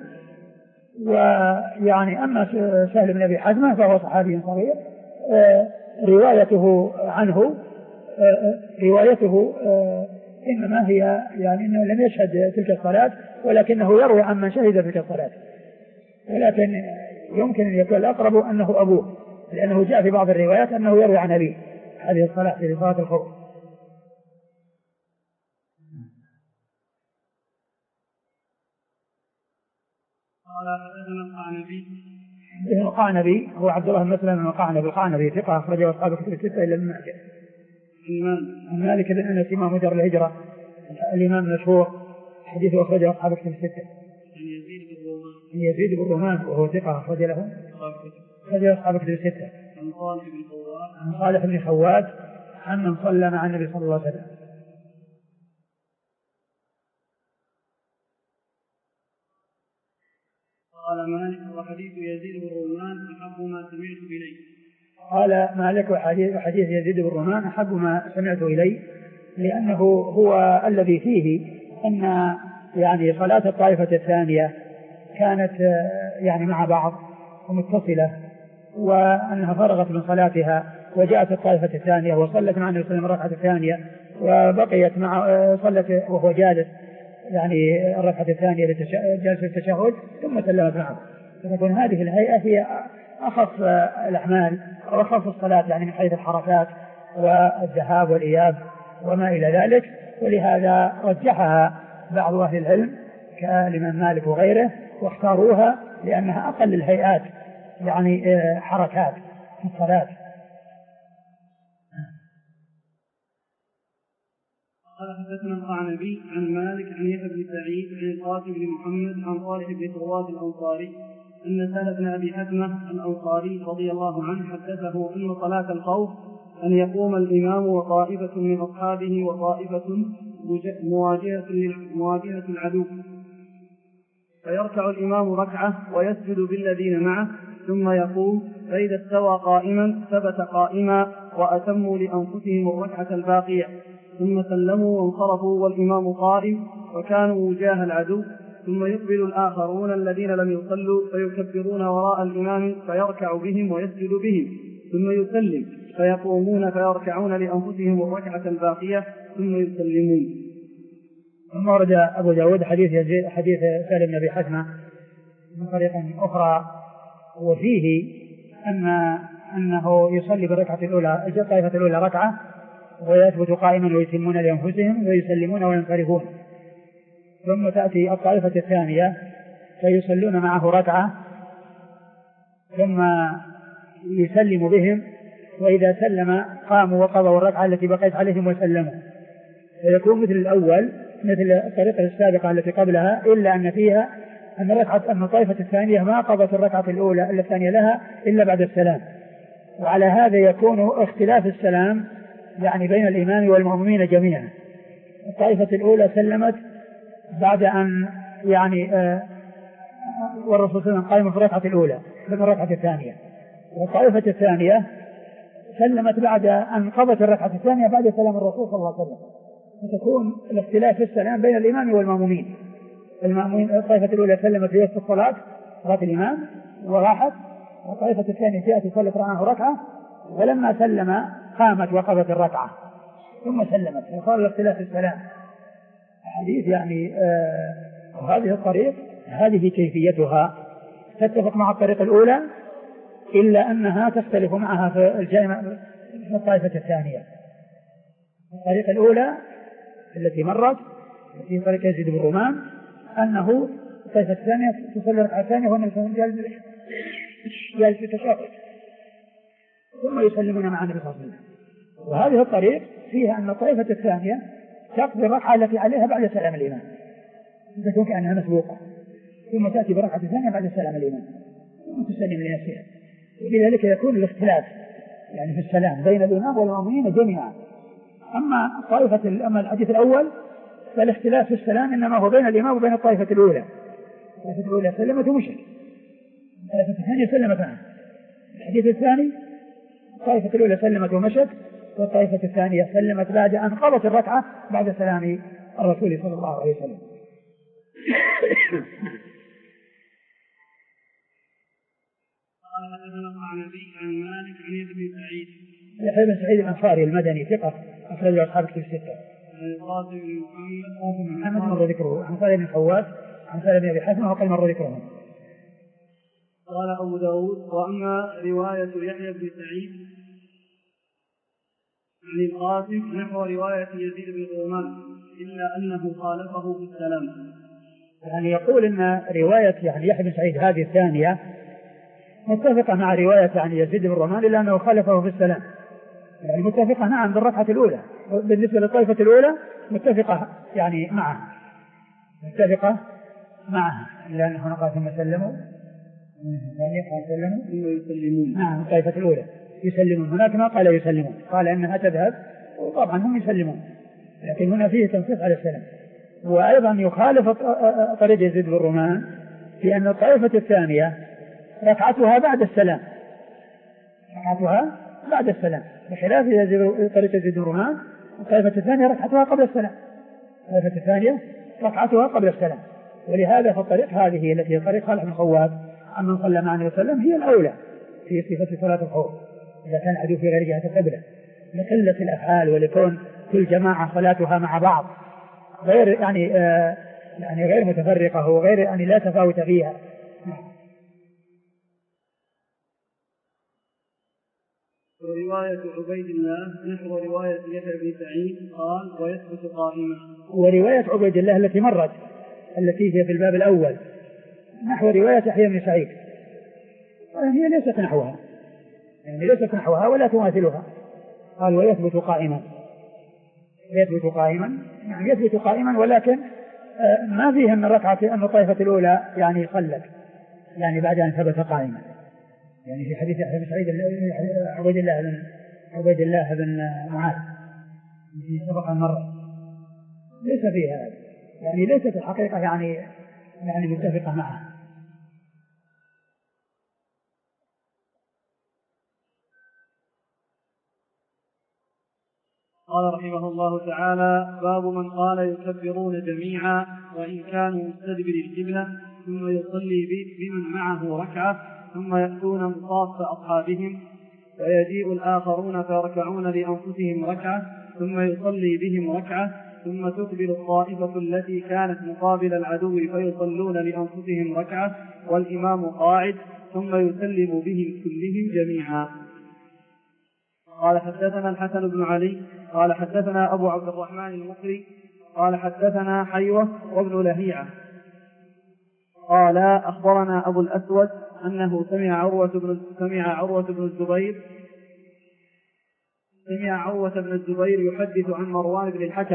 ويعني أما سهل بن أبي حثمة فهو صحابي صغير، روايته عنه روايته إنما هي يعني أنه لم يشهد تلك الصلاة ولكنه يروي عن من شهد تلك الصلاة، ولكن يمكن أن يكون الأقرب أنه أبوه، لأنه جاء في بعض الروايات أنه يروي عن أبيه هذه الصلاة في صلاة الخوف. قال حدثنا القعنبي القعنبي هو عبد الله بن مسلم القعنبي القعنبي ثقة أخرجه أصحاب الكتب الستة إلا ابن ماجه. عن مالك بن أنس إمام دار الهجرة الإمام المشهور حديثه أخرجه أصحاب الكتب الستة. عن يزيد بن رومان وهو ثقة أخرج له أخرجه أصحاب الكتب الستة. عن صالح بن خوات عن من صلى مع النبي صلى الله عليه وسلم. قال مالك وحديث يزيد بن رومان أحب ما سمعت إليه. قال مالك وحديث يزيد بن رومان أحب ما سمعت إليه، لأنه هو الذي فيه أن يعني صلاة الطائفة الثانية كانت يعني مع بعض ومتصلة، وأنها فرغت من صلاتها وجاءت الطائفة الثانية وصلت مع النبي صلى الله عليه وسلم الركعة الثانية وبقيت مع صلت وهو جالس يعني الركعة الثانية جالس التشهد ثم سلمت معه. فتكون هذه الهيئة هي أخف الأعمال وأخف الصلاة يعني من حيث الحركات والذهاب والإياب وما إلى ذلك، ولهذا رجحها بعض أهل العلم كالإمام مالك وغيره واختاروها لأنها أقل الهيئات يعني حركات في الصلاة. قال حدثنا القعنبي عن مالك عن يحيى بن سعيد عن القاسم بن محمد عن صالح بن ثروات الأنصاري أن سهل بن أبي حثمة الأنصاري رضي الله عنه حدثه أن صلاة الخوف أن يقوم الإمام وطائفة من أصحابه وطائفة مواجهة العدو، فيركع الإمام ركعة ويسجد بالذين معه ثم يقوم، فإذا استوى قائما ثبت قائما وأتموا لأنفسهم الركعة الباقية، ثم سلموا وانصرفوا والإمام قائم وكانوا وجاه العدو، ثم يقبل الآخرون الذين لم يصلوا فيكبرون وراء الإمام فيركع بهم ويسجد بهم ثم يسلم، فيقومون فيركعون لأنفسهم الركعة الباقية ثم يسلمون. ثم ورد أبو داود حديث حديث سهل بن أبي حثمة من طريقة أخرى وفيه أن أنه يصلي بالركعة الأولى الطائفة الأولى ركعة ويثبت قائما ويتمون لأنفسهم ويسلمون وينصرفون، ثم تأتي الطائفة الثانية فيصلون معه ركعة ثم يسلم بهم، وإذا سلم قاموا وقضوا الركعة التي بقيت عليهم وسلموا، فيكون مثل الأول مثل الطريقة السابقة التي قبلها، إلا أن فيها أن الركعة أن الطائفة الثانية ما قضت الركعة الأولى إلا الثانية لها إلا بعد السلام. وعلى هذا يكون اختلاف السلام يعني بين الإمام والمأمومين جميعا. الطائفة الأولى سلمت بعد أن يعني آه والرسول صلى الله عليه وسلم قائم في الركعة الأولى في الركعة الثانية، والطائفة الثانية سلمت بعد أن قضت الركعة الثانية بعد سلام الرسول صلى الله عليه وسلم. فتكون الاختلاف في السلام بين الإمام والمأمومين. المأمومين الطائفة الأولى سلمت في وسط الصلاة صلاة الإمام وراحت، والطائفة الثانية جاءت تصلي معه ركعة، ولما سلم قامت وقضت الركعة ثم سلمت، فصار الاختلاف في السلام. حديث يعني آه هذه الطريق هذه كيفيتها تتفق مع الطريقة الأولى، إلا أنها تختلف معها في الجامع في الطائفة الثانية. الطريقة الأولى التي مرت في طريق يزيد بن رومان أنه الطائفة الثانية تصلي ركعة ثانية والنبي صلى الله عليه وسلم جالس في التشهد ثم يسلمون مع النبي صلى الله عليه وسلم. وهذه الطريق فيها أن الطائفة الثانية تقضي الركعة التي عليها بعد سلام الإمام، تكون كأنها مسبوقة، ثم تأتي بركعة ثانية بعد سلام الإمام ثم تسلم لنفسها. ولذلك يكون الاختلاف يعني في السلام بين الإمام والمأمومين جميعا. أما الطائفة أما الحديث الأول فالاختلاف في السلام إنما هو بين الإمام وبين الطائفة الأولى. الطائفة الأولى سلمت ومشت، الطائفة الثانية سلمت عنه. الحديث الثاني الطائفة الأولى سلمت ومشت، والطائفة الثانية سلمت بعد أن قضت الركعة بعد سلام الرسول صلى الله عليه وسلم. قال حدثنا عن أبي عن مالك عن ابن سعيد يحيى بن سعيد الأنصاري المدني ثقة أخرج أصحاب الكتب الستة. عن القاسم بن محمد قاسم بن محمد مر ذكره، عن سالم بن خوات عن سالم بن أبي حاتم وقد مر ذكرهم. قال أبو داود وأما رواية يحيى بن سعيد عن القاسم نحو رواية يزيد بن رومان إلا أنه خالفه في السلام. يعني يقول إن رواية يعني يحيى بن سعيد هذه الثانية متفقة مع رواية عن يزيد بن رومان إلا أنه خالفه في السلام. يعني متفقة نعم بالركعة الأولى، بالنسبة للطائفة الأولى متفقة يعني معها متفقة معها إلا أنه قال ثم سلموا الثانية قال سلموا ثم يسلمون. نعم الطائفة الأولى يسلمون، هناك ما قال يسلمون، قال إنها تذهب وطبعا هم يسلمون، لكن هنا فيه تنصيص على السلام. وأيضا يخالف طريق يزيد بن رومان في أن الطائفة الثانية ركعتها بعد السلام ركعتها بعد السلام بخلاف طريق يزيد بن رومان الطائفة الثانية ركعتها قبل السلام الطائفة الثانية ركعتها قبل السلام. ولهذا فالطريق هذه التي هي طريق خالد بن خوات عن من صلى مع النبي صلى الله عليه وسلم هي الأولى في صفة صلاة الخوف إذا كان عدو في غير جهة القبلة، لقلة الأفعال ولكون كل جماعة صلاتها مع بعض غير يعني آه يعني غير متفرقة وغير يعني لا تفاوت فيها. ورواية عبيد الله نحو رواية يحيى بن سعيد قال ويثبت قائما. ورواية عبيد الله التي مرت التي هي في الباب الأول نحو رواية يحيى بن سعيد هي ليست نحوها يعني ليست نحوها ولا تماثلها. قال ويثبت قائما يثبت قائما يعني يثبت قائما ولكن ما فيه أن ركعة أن الطائفة الأولى يعني صلت يعني بعد أن ثبت قائما. يعني في حديث يحيى بن سعيد عبيد الله بن عبيد الله بن معاذ في سبق مرة ليس فيها هذا يعني ليست الحقيقة يعني يعني متفقة معها. قال رحمه الله تعالى باب من قال يكبرون جميعا وإن كانوا مستدبر القبلة ثم يصلي بمن معه ركعة ثم يأتون مصاف أصحابهم ويجيء الآخرون فيركعون لأنفسهم ركعة ثم يصلي بهم ركعة ثم تقبل الطائفة التي كانت مقابل العدو فيصلون لأنفسهم ركعة والإمام قاعد ثم يسلم بهم كلهم جميعا. قال حدثنا الحسن بن علي قال حدثنا أبو عبد الرحمن المصري قال حدثنا حيوة وابن لهيعة قال أخبرنا أبو الأسود أنه سمع عروة بن سمع عروة بن الزبير سمع عروة بن الزبير يحدث عن مروان بن الحكم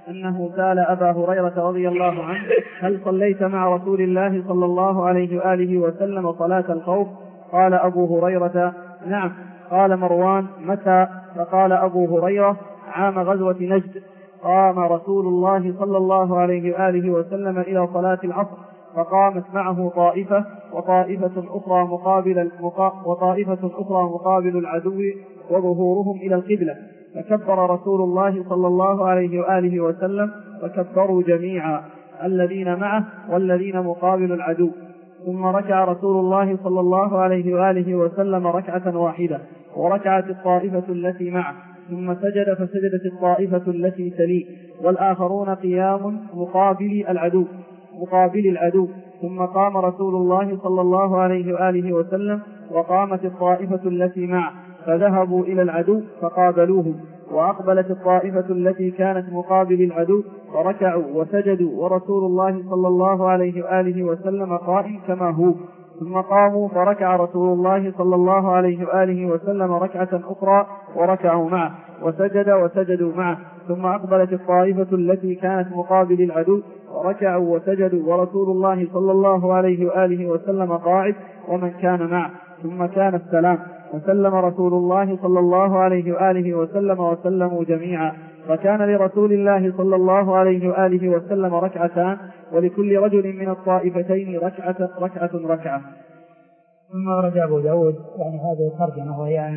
أنه سأل أبا هريرة رضي الله عنه: هل صليت مع رسول الله صلى الله عليه وآله وسلم صلاة الخوف؟ قال أبو هريرة: نعم. قال مروان: متى؟ فقال أبو هريرة: عام غزوة نجد، قام رسول الله صلى الله عليه وآله وسلم إلى صلاة العصر، فقامت معه طائفة وطائفة أخرى مقابل وطائفة أخرى مقابل العدو وظهورهم إلى القبلة، فكبر رسول الله صلى الله عليه وآله وسلم فكبروا جميعا الذين معه والذين مقابل العدو، ثم ركع رسول الله صلى الله عليه وآله وسلم ركعة واحدة وركعت الطائفة التي معه، ثم سجد فسجدت الطائفة التي تليه والآخرون قيام مقابل العدو مقابل العدو ثم قام رسول الله صلى الله عليه وآله وسلم وقامت الطائفة التي معه فذهبوا إلى العدو فقابلوه، وأقبلت الطائفة التي كانت مقابل العدو وركعوا وسجدوا ورسول الله صلى الله عليه وآله وسلم قائم كما هو، ثم قاموا فركع رسول الله صلى الله عليه وآله وسلم ركعة أخرى وركعوا معه وسجد وسجدوا معه، ثم أقبلت الطائفة التي كانت مقابل العدو وركعوا وسجدوا ورسول الله صلى الله عليه وآله وسلم قاعد ومن كان معه، ثم كان السلام وسلم رسول الله صلى الله عليه وآله وسلم وسلموا جميعا، فكان لرسول الله صلى الله عليه وآله وسلم ركعتان ولكل رجل من الطائفتين ركعة ركعة ركعة. ثم ورد أبو داود يعني هذه الترجمة، وهي أن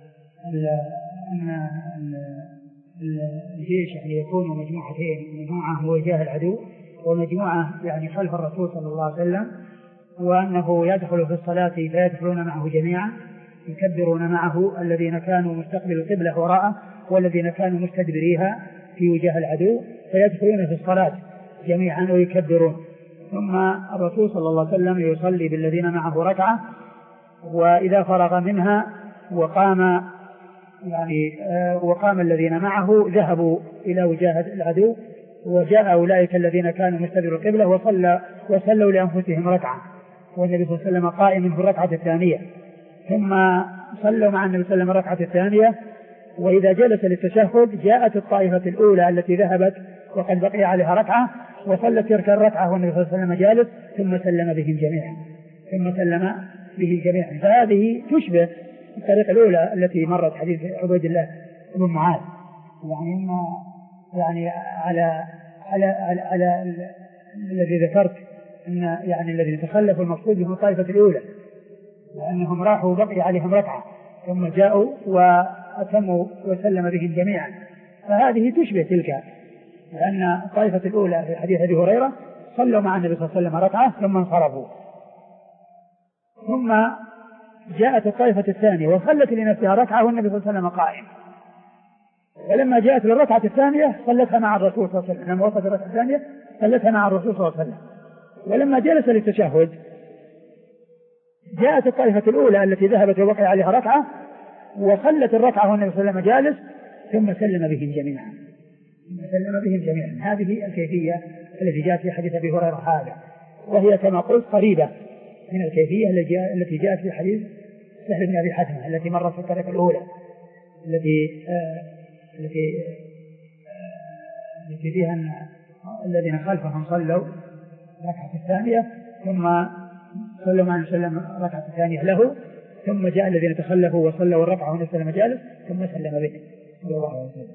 أن الجيش يعني يكون مجموعتين، مجموعة مواجهة العدو ومجموعة يعني خلف الرسول صلى الله عليه وسلم، وأنه يدخل في الصلاة فيدخلون معه جميعا يكبرون معه الذين كانوا مستقبل القبلة وراءه والذين كانوا مستدبريها في وجه العدو، فيدخلون في الصلاة جميعا ويكبرون، ثم الرسول صلى الله عليه وسلم يصلي بالذين معه ركعة، وإذا فرغ منها وقام يعني وقام الذين معه ذهبوا إلى وجاهة العدو، وجاء أولئك الذين كانوا مستدبر القبلة وصلى وصلوا لأنفسهم ركعة والنبي صلى الله عليه وسلم قائم في الركعة الثانية، ثم صلوا مع النبي صلى الله عليه وسلم الركعة الثانية، وإذا جلس للتشهد جاءت الطائفة الأولى التي ذهبت وقد بقي عليها ركعة وصلت تلك الركعة والنبي صلى الله عليه وسلم جالس، ثم سلم بهم جميعا ثم سلم به جميعا. فهذه تشبه الطريقة الأولى التي مرت حديث عبيد الله بن معاذ، يعني إما يعني على على على, على الذي ذكرت أن يعني الذي تخلف المقصود بهم الطائفة الأولى، لأنهم راحوا بقي عليهم ركعة ثم جاءوا وأتموا وسلم بهم جميعا، فهذه تشبه تلك، لأن الطائفة الأولى في حديث أبي هريرة صلوا مع النبي صلى الله عليه وسلم ركعة ثم انصرفوا، ثم جاءت الطائفة الثانية وصلت لنفسها ركعة والنبي صلى الله عليه وسلم قائم، ولما جاءت للركعة الثانية صلتها مع الرسول صلى الله عليه وسلم، لما وصلت الركعة الثانية صلتها مع الرسول صلى الله عليه وسلم، ولما جلس للتشهد جاءت الطائفة الأولى التي ذهبت وبقي عليها ركعة وصلت الركعة والنبي صلى الله عليه وسلم جالس ثم سلم بهم جميعا ثم سلم بهم جميعا. هذه الكيفية التي جاءت في حديث أبي هريرة هذا، وهي كما قلت قريبة من الكيفية التي جاءت في حديث سهل بن أبي حاتم التي مرت في الطريقة الأولى التي آه التي آه التي فيها أن الذين خلفهم صلوا ركعة الثانية ثم صلوا مع النبي صلى الله عليه وسلم ركعة الثانية له، ثم جاء الذين تخلفوا وصلوا الركعة والنبي صلى الله عليه وسلم جالس ثم سلم به صلى الله عليه وسلم.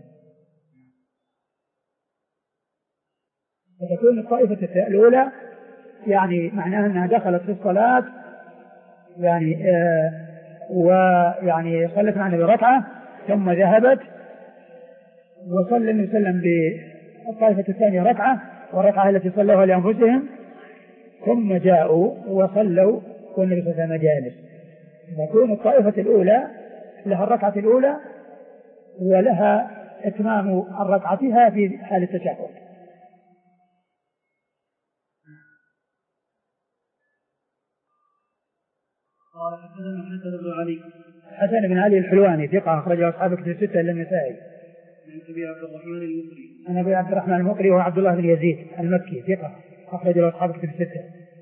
فتكون الطائفة الأولى يعني معناها أنها دخلت في الصلاة يعني آه ويعني صلت مع النبي ركعة ثم ذهبت وصلى النبي صلى الله عليه وسلم بالطائفة الثانية ركعة والركعة التي صلوها لأنفسهم، ثم جاءوا وصلوا والنبي صلى الله عليه وسلم جالس. تكون الطائفة الأولى لها الركعة الأولى ولها إتمام الركعتها في حال التشهد. قال حدثنا حسن بن علي حسن بن علي الحلواني ثقة أخرجه أصحاب كتب الستة إلا النسائي. عن أبي عبد الرحمن المقري عن أبي عبد الرحمن المقري وهو عبد الله بن يزيد المكي ثقة أخرجه أصحاب كتب الستة.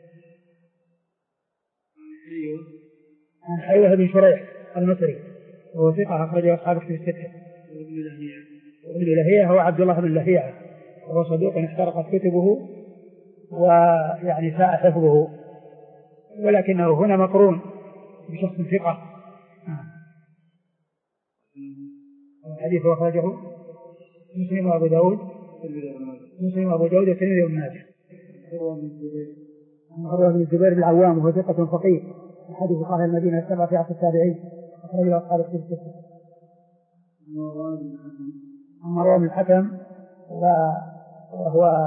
عن حيوة بن شريح المصري وهو ثقة أخرجه أصحاب كتب الستة. وابن لهيعة وابن لهيعة هو عبد الله بن لهيعة وهو صدوق اخترقت كتبه ويعني ساء حفظه، ولكنه هنا مقرون بشخص ثقة. الحديث أخرجه مسلم وأبو داود مسلم وأبو داود والترمذي وابن ماجه. عروة بن الزبير العوام وهو ثقة فقيه، الحديث قال المدينة السبعة في عصر التابعين، أخرجه أصحاب الكتب الستة. مروان بن الحكم وهو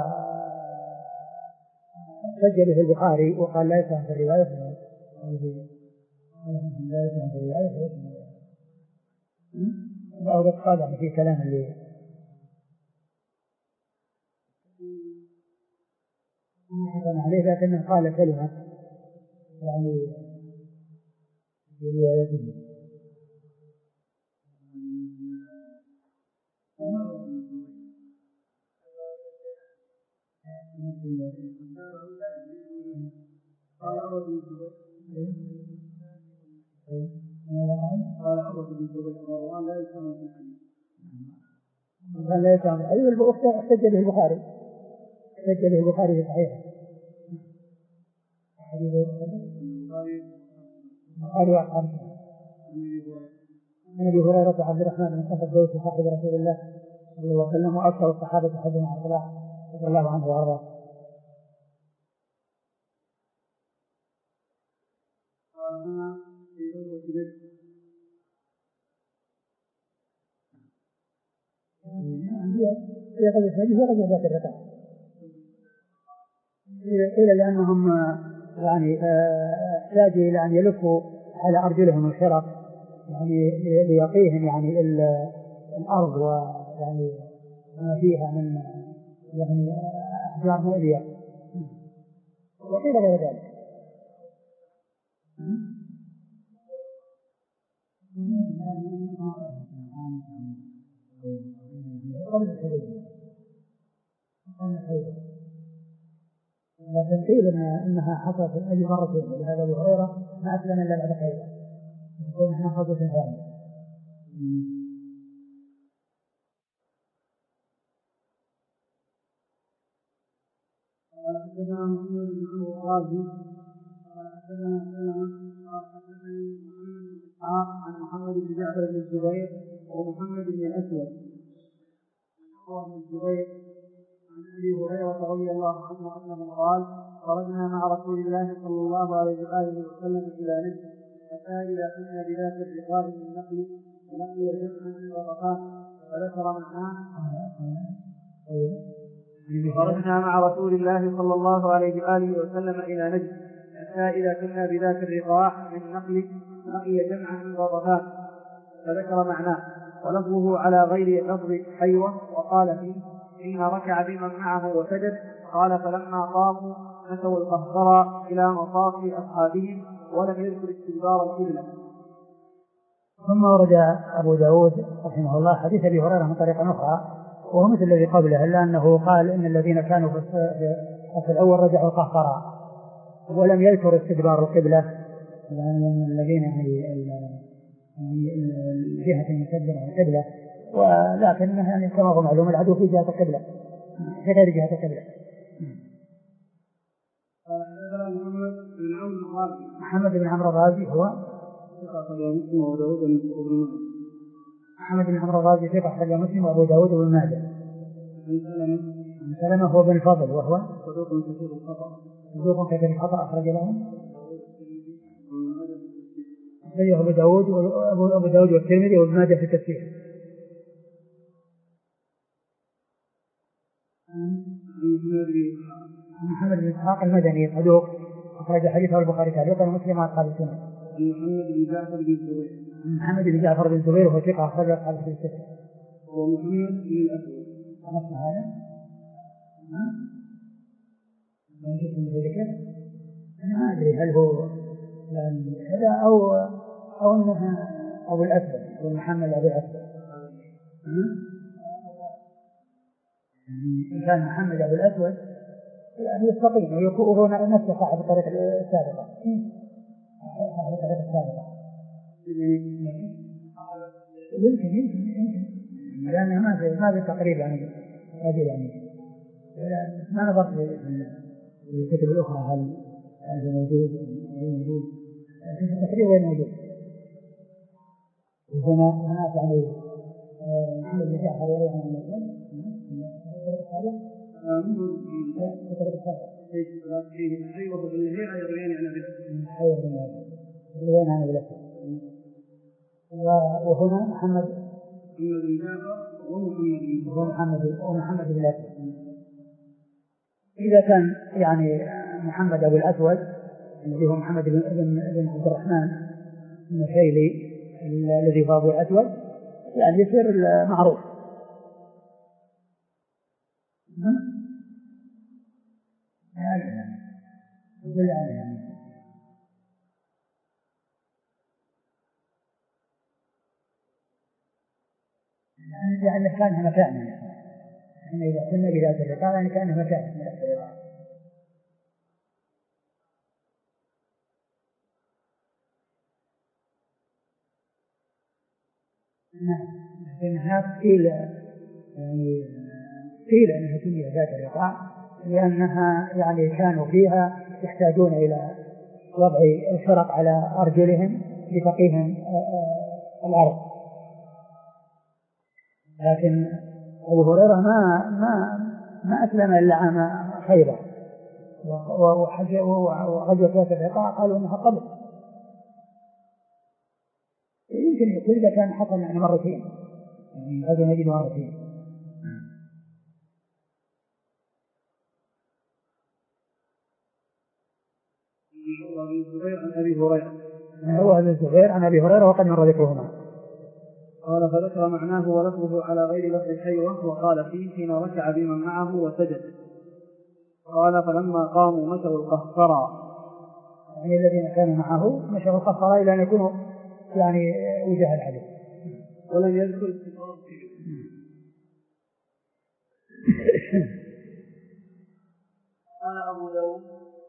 سجل في البخاري وقال لا يفهم في الرواية لا يفهم في الرواية أو قال يعني في كلام اللي ما حكم عليه، لكنه قال كلمة يعني في روايته. قال عروة بن الزبير قال عروة بن الزبير مروان لا يفهم في الحديث قال لا يفهم. أيوة احتج به البخاري احتج به البخاري في صحيحه. حديث البخاري وأصحابه عن أبي هريرة وعبد الرحمن بن صخر الدوسي صاحب رسول الله صلى الله عليه وسلم وأكثر الصحابة حديثا عن صلاح رضي الله عنه وأرضاه. في هذا الحديث ورد ذات الركعة قيل لأنهم يعني احتاجوا إلى أن يلفوا على أرجلهم الخرق يعني ليقيهم يعني الأرض ويعني ما فيها من يعني أحجار مؤذية، وقيل غير ذلك. لكن قيل إنها حصلت في أي مرتين، ولهذا أبو هريرة ما أسلم إلا بعد خيبر يكون إحنا خطوة ثانية. قال حدثنا محمد بن عمرو الرازي قال حدثنا سلمة قال حدثني محمد بن إسحاق عن محمد بن جعفر بن الزبير ومحمد بن الأسود بن الزبير عن أبي هريرة رضي الله عنه أنه قال خرجنا مع رسول الله صلى الله عليه وآله وسلم إلى نجد حتى إذا كنا بذات الرقاء من نقل ولقي جمعا من الرقاء فذكر معناه. خرجنا مع رسول الله صلى الله عليه وآله وسلم إلى نجد حتى إذا كنا بذات الرقاع من نقل لقي جمعا من الرقاء فذكر معناه، ولفظه على غير لفظ حيوة. وقال فيه حين ركع بمن معه وسجد قال فلما قاموا نسوا القهقرى إلى مصاف أصحابهم ولم يذكر استدبار القبلة. ثم ورد أبو داود رحمه الله حديث أبي هريرة من طريقة أخرى وهو مثل الذي قبله، إلا أنه قال إن الذين كانوا في الأول رجعوا القهقرى ولم يذكر استدبار القبلة، لأن الذين يعني الجهة المستدبرة القبلة، ولكن يعني كما هو معلوم العدو في جهة القبلة في غير جهة القبلة. محمد بن عمرو الرازي هو محمد بن عمرو الرازي ثقة أخرج مسلم وأبو داود وابن ماجه. عن سلمة هو بن الفضل وهو صدوق كثير الخطأ صدوق كثير الخطأ أخرج له أخرجه أبو داود وأبو داود والترمذي وابن ماجه في التفسير. محمد بن إسحاق المدني صدوق أخرج حديثه البخاري تعليقا ومسلم وأصحاب السنة. محمد بن جعفر بن الزبير محمد بن جعفر بن الزبير وهو ثقة أخرج أصحاب السنة. ومحمد بن الأسود نفس هذا موجود من ذلك. أنا ما أدري هل هو هذا أو أو أنه أبو الأسود أو محمد أبو الأسود. إن كان محمد أبو الأسود يعني يستقيم ويكون نفسه صاحب الطريق السابقة صاحب الطريق السابقة يمكن يمكن يمكن لأنه ما في ما في تقريب يعني هذه يعني ما نظرت في الكتب الأخرى هل هذا موجود أو غير موجود، لكن التقرير غير موجود. هنا هناك يعني محمد بن جعفر يروي عن النبي وهنا محمد بن جعفر ومحمد ومحمد بن الأسود. إذا كان يعني محمد أبو الأسود الذي هو محمد بن بن عبد الرحمن النخيلي الذي هو أبو الأسود يعني يصير معروف. يعني يعني كانها مكان يعني إذا كنا بذات الرقاء يعني كانها مكان من الرقاء. نعم لكن هناك قيل يعني قيل أنها سميت ذات الرقاع لأنها يعني كانوا فيها يحتاجون إلى وضع الخرق على أرجلهم لتقيهم الأرض. لكن أبو هريرة ما ما ما أسلم إلا عام خيبر وغزوة ذات الرقاع قالوا أنها قبل، يمكن يقول إذا كان حصل يعني مرتين يعني هذا نجد مرتين. هو ابن الزبير عن أبي هريرة هو ابن الزبير عن أبي هريرة وقد مر ذكرهما. قال فذكر معناه ولفظه على غير لفظ الحيوة وقال فيه حين ركع بمن معه وسجد. قال فلما قاموا مشوا القهقرى يعني الذين كانوا معه مشوا القهقرى إلى أن يكونوا يعني وجه العدو ولم يذكر استقرار فيه. قال أبو داود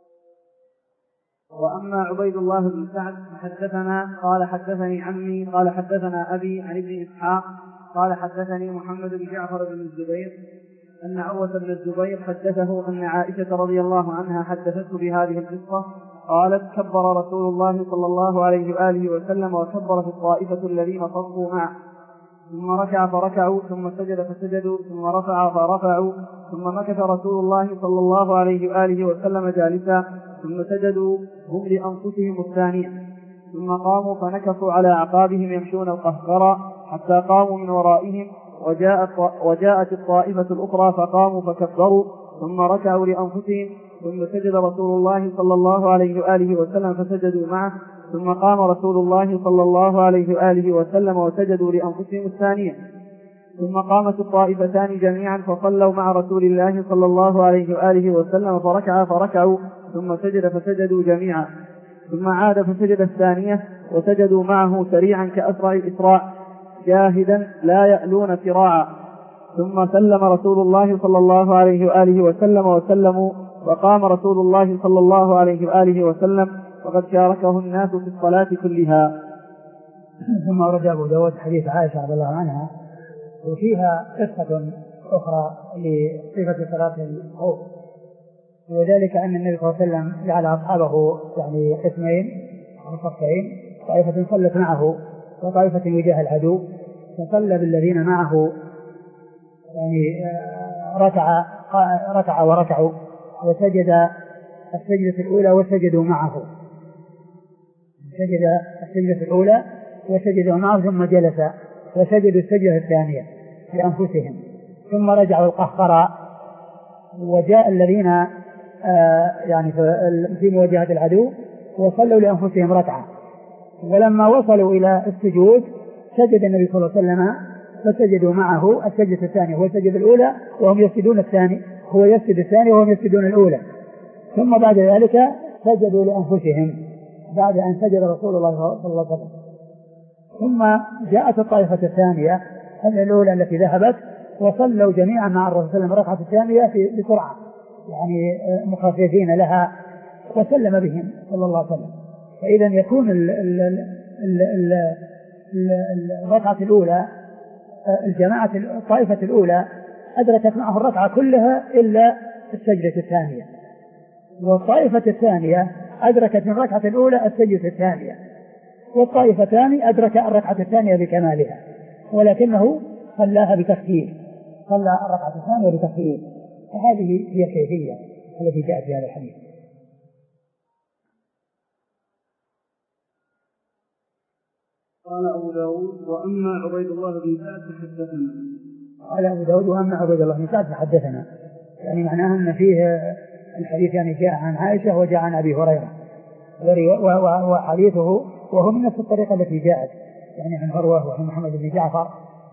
وأما عبيد الله بن سعد حدثنا قال حدثني عمي قال حدثنا أبي عن ابن إسحاق قال حدثني محمد بن جعفر بن الزبير أن عروة بن الزبير حدثه أن عائشة رضي الله عنها حدثته بهذه القصة قالت كبر رسول الله صلى الله عليه وآله وسلم وكبرت الطائفة الذين صفوا معه ثم ركع فركعوا ثم سجد فسجدوا ثم رفع فرفعوا ثم مكث رسول الله صلى الله عليه وآله وسلم جالسا ثم سجدوا هم لأنفسهم الثانية ثم قاموا فنكصوا على أعقابهم يمشون القهقرى حتى قاموا من ورائهم وجاءت, وجاءت الطائفة الأخرى فقاموا فكبروا ثم ركعوا لأنفسهم ثم سجد رسول الله صلى الله عليه وآله وسلم فسجدوا معه ثم قام رسول الله صلى الله عليه وآله وسلم وسجدوا لأنفسهم الثانية ثم قامت الطائفتان جميعا فصلوا مع رسول الله صلى الله عليه وآله وسلم فركع فركعوا ثم سجد فسجدوا جميعا ثم عاد فسجد الثانية وسجدوا معه سريعا كأسرع الإسراع جاهدا لا يألون سراعا ثم سلم رسول الله صلى الله عليه وآله وسلم وسلموا وقام رسول الله صلى الله عليه وآله وسلم وقد شاركه الناس في الصلاة كلها. ثم ورد أبو داود حديث عائشة رضي الله عنها وفيها قصة أخرى لصفة صلاة الخوف وذلك أن النبي صلى الله عليه وسلم جعل أصحابه يعني قسمين أو صفين طائفة صلت معه وطائفة وجاه العدو فصلى بالذين معه يعني ركع ركع وركعوا وسجد السجدة الأولى وسجدوا معه سجد السجدة الأولى وسجدوا معه ثم جلس وسجدوا السجدة الثانية لأنفسهم ثم رجعوا القهقرى وجاء الذين آه يعني في مواجهة العدو وصلوا لأنفسهم ركعة ولما وصلوا إلى السجود سجد النبي صلى الله عليه وسلم فسجدوا معه السجدة الثانية هو السجدة الأولى وهم يسجدون الثاني هو يسجد الثاني وهم يسجدون الأولى ثم بعد ذلك سجدوا لأنفسهم بعد أن سجد رسول الله صلى الله عليه وسلم ثم جاءت الطائفة الثانية الأولى التي ذهبت وصلوا جميعا مع الرسول صلى الله عليه وسلم الركعة الثانية بسرعة يعني مخففين لها وسلم بهم صلى الله عليه وسلم. فإذا يكون الركعة الأولى الجماعة الطائفة الأولى أدركت معه الركعة كلها إلا السجدة الثانية، والطائفة الثانية أدركت من الركعة الأولى السجدة الثانية، والطائفتان أدرك الركعة الثانية بكمالها، ولكنه صلاها بتخفيف، صلى الركعة الثانية بتخفيف. فهذه هي الكيفية التي جاءت في هذا الحديث. قال أبو داود وأما عبيد الله بن سعد فحدثنا. قال أبو داود وأما عبيد الله بن سعد فحدثنا، يعني معناه أن فيه الحديث يعني جاء عن عائشة وجاء عن أبي هريرة، وحديثه وهو من نفس الطريقة التي جاءت يعني عن عروة وعن محمد بن جعفر.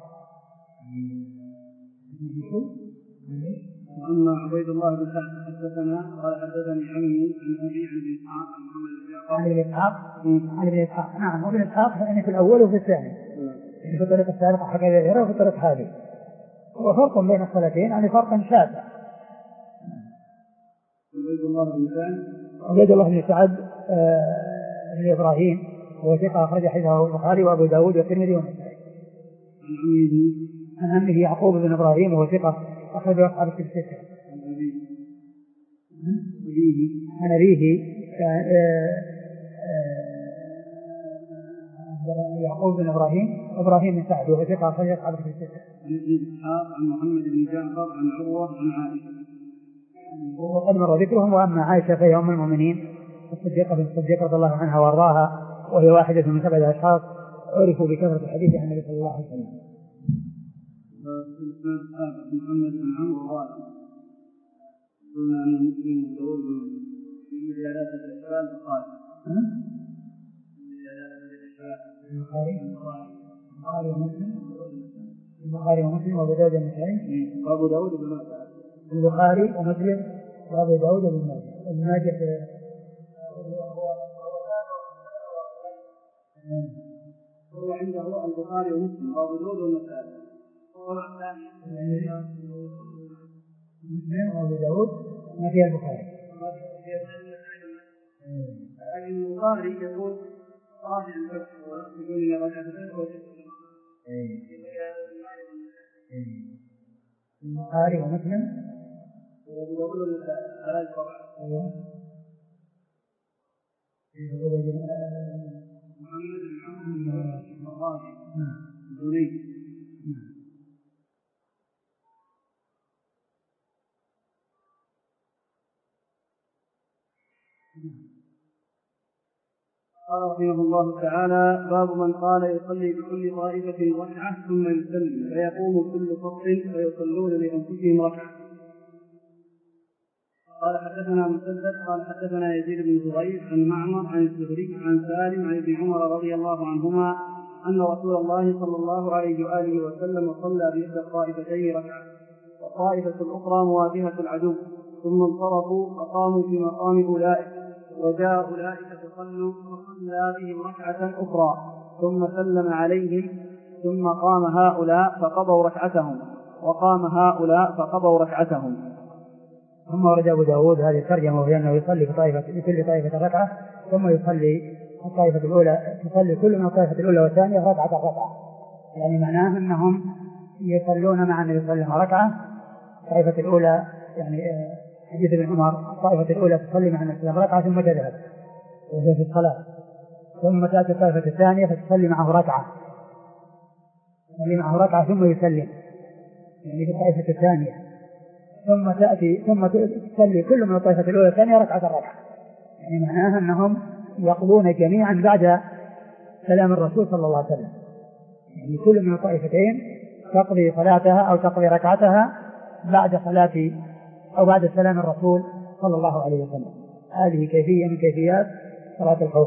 وأما عبيد الله بن سعد حدثنا قال حدثني عمي عن أبي عن ابن إسحاق عن محمد بن جعفر عن ابن إسحاق عن ابن إسحاق نعم، وابن إسحاق يعني في الأول وفي الثاني، يعني في الطريقة السابقة حكى غيره وفي الطريقة هذه، وفرق بين الصلاتين يعني فرق شاسع. عبيد الله بن سعد عبيد الله بن سعد بن إبراهيم هو ثقة أخرج حديثه البخاري وأبو داود والترمذي والنسائي. عن عمه عن عمه يعقوب بن إبراهيم وهو ثقة أخرج أصحاب الستة. عن أبيه يعقوب بن إبراهيم إبراهيم بن سعد وهو ثقة أخرج أصحاب الستة. عن ابن إسحاق عن محمد بن جعفر عن عروة عن عائشة وقد مر ذكرهم. وأما عائشة فهي أم المؤمنين الصديقة بنت الصديق رضي الله عنها وارضاها، وهي واحدة من سبعة أشخاص عرفوا بكثرة الحديث عن النبي صلى الله عليه وسلم. محمد بن عمرو قال قلنا عن مسلم وداود في ثلاثة أشكال فقال البخاري ومسلم البخاري ومسلم وأبو داود النسائي وأبو داود بن ماجه البخاري ومسلم وأبو داود بن ماجه ابن ماجه هو عنده البخاري ومسلم وأبو داود والنسائي مسلم وأبو داود ما فيها البخاري. لكن البخاري يقول راجع الفتح ويقول إلى رجعة الفتح البخاري ومسلم وأبو داود والنسائي ثلاث طبعا. محمد بن عمرو بن الراشد الزنيد. قال رحمه الله تعالى باب من قال يصلي بكل طائفة ركعة ثم يسلم فيقوم كل صف فيصلون لأنفسهم ركعة. قال حدثنا مسدد قال حدثنا يزيد بن زريع عن معمر عن الزهري عن سالم عن ابن عمر رضي الله عنهما أن رسول الله صلى الله عليه وآله وسلم صلى بإحدى الطائفتين ركعة والطائفة الأخرى مواجهة العدو ثم انصرفوا فقاموا في مقام أولئك وجاء أولئك فصلوا فصلى بهم ركعة أخرى ثم سلم عليهم ثم قام هؤلاء فقضوا ركعتهم وقام هؤلاء فقضوا ركعتهم. ثم ورد أبو داود هذه الترجمة وهي أنه يصلي بكل طائفة ركعة ثم يصلي الطائفة الأولى تصلي كل من الطائفة الأولى والثانية ركعة ركعة، يعني معناه أنهم يصلون مع النبي صلى الله عليه وسلم ركعة. الطائفة الأولى يعني حديث ابن عمر الطائفة الأولى تصلي مع النبي صلى الله عليه وسلم ركعة ثم تذهب وهي في الصلاة، ثم تأتي الطائفة الثانية فتصلي معه ركعة تصلي معه ركعة ثم يسلم يعني في الطائفة الثانية، ثم تأتي ثم تصلي كل من الطائفة الأولى والثانية ركعة ركعة، يعني معناها أنهم يقضون جميعا بعد سلام الرسول صلى الله عليه وسلم، يعني كل من الطائفتين تقضي صلاتها أو تقضي ركعتها بعد صلاة أو بعد سلام الرسول صلى الله عليه وسلم. هذه كيفية من كيفيات صلاة الخوف.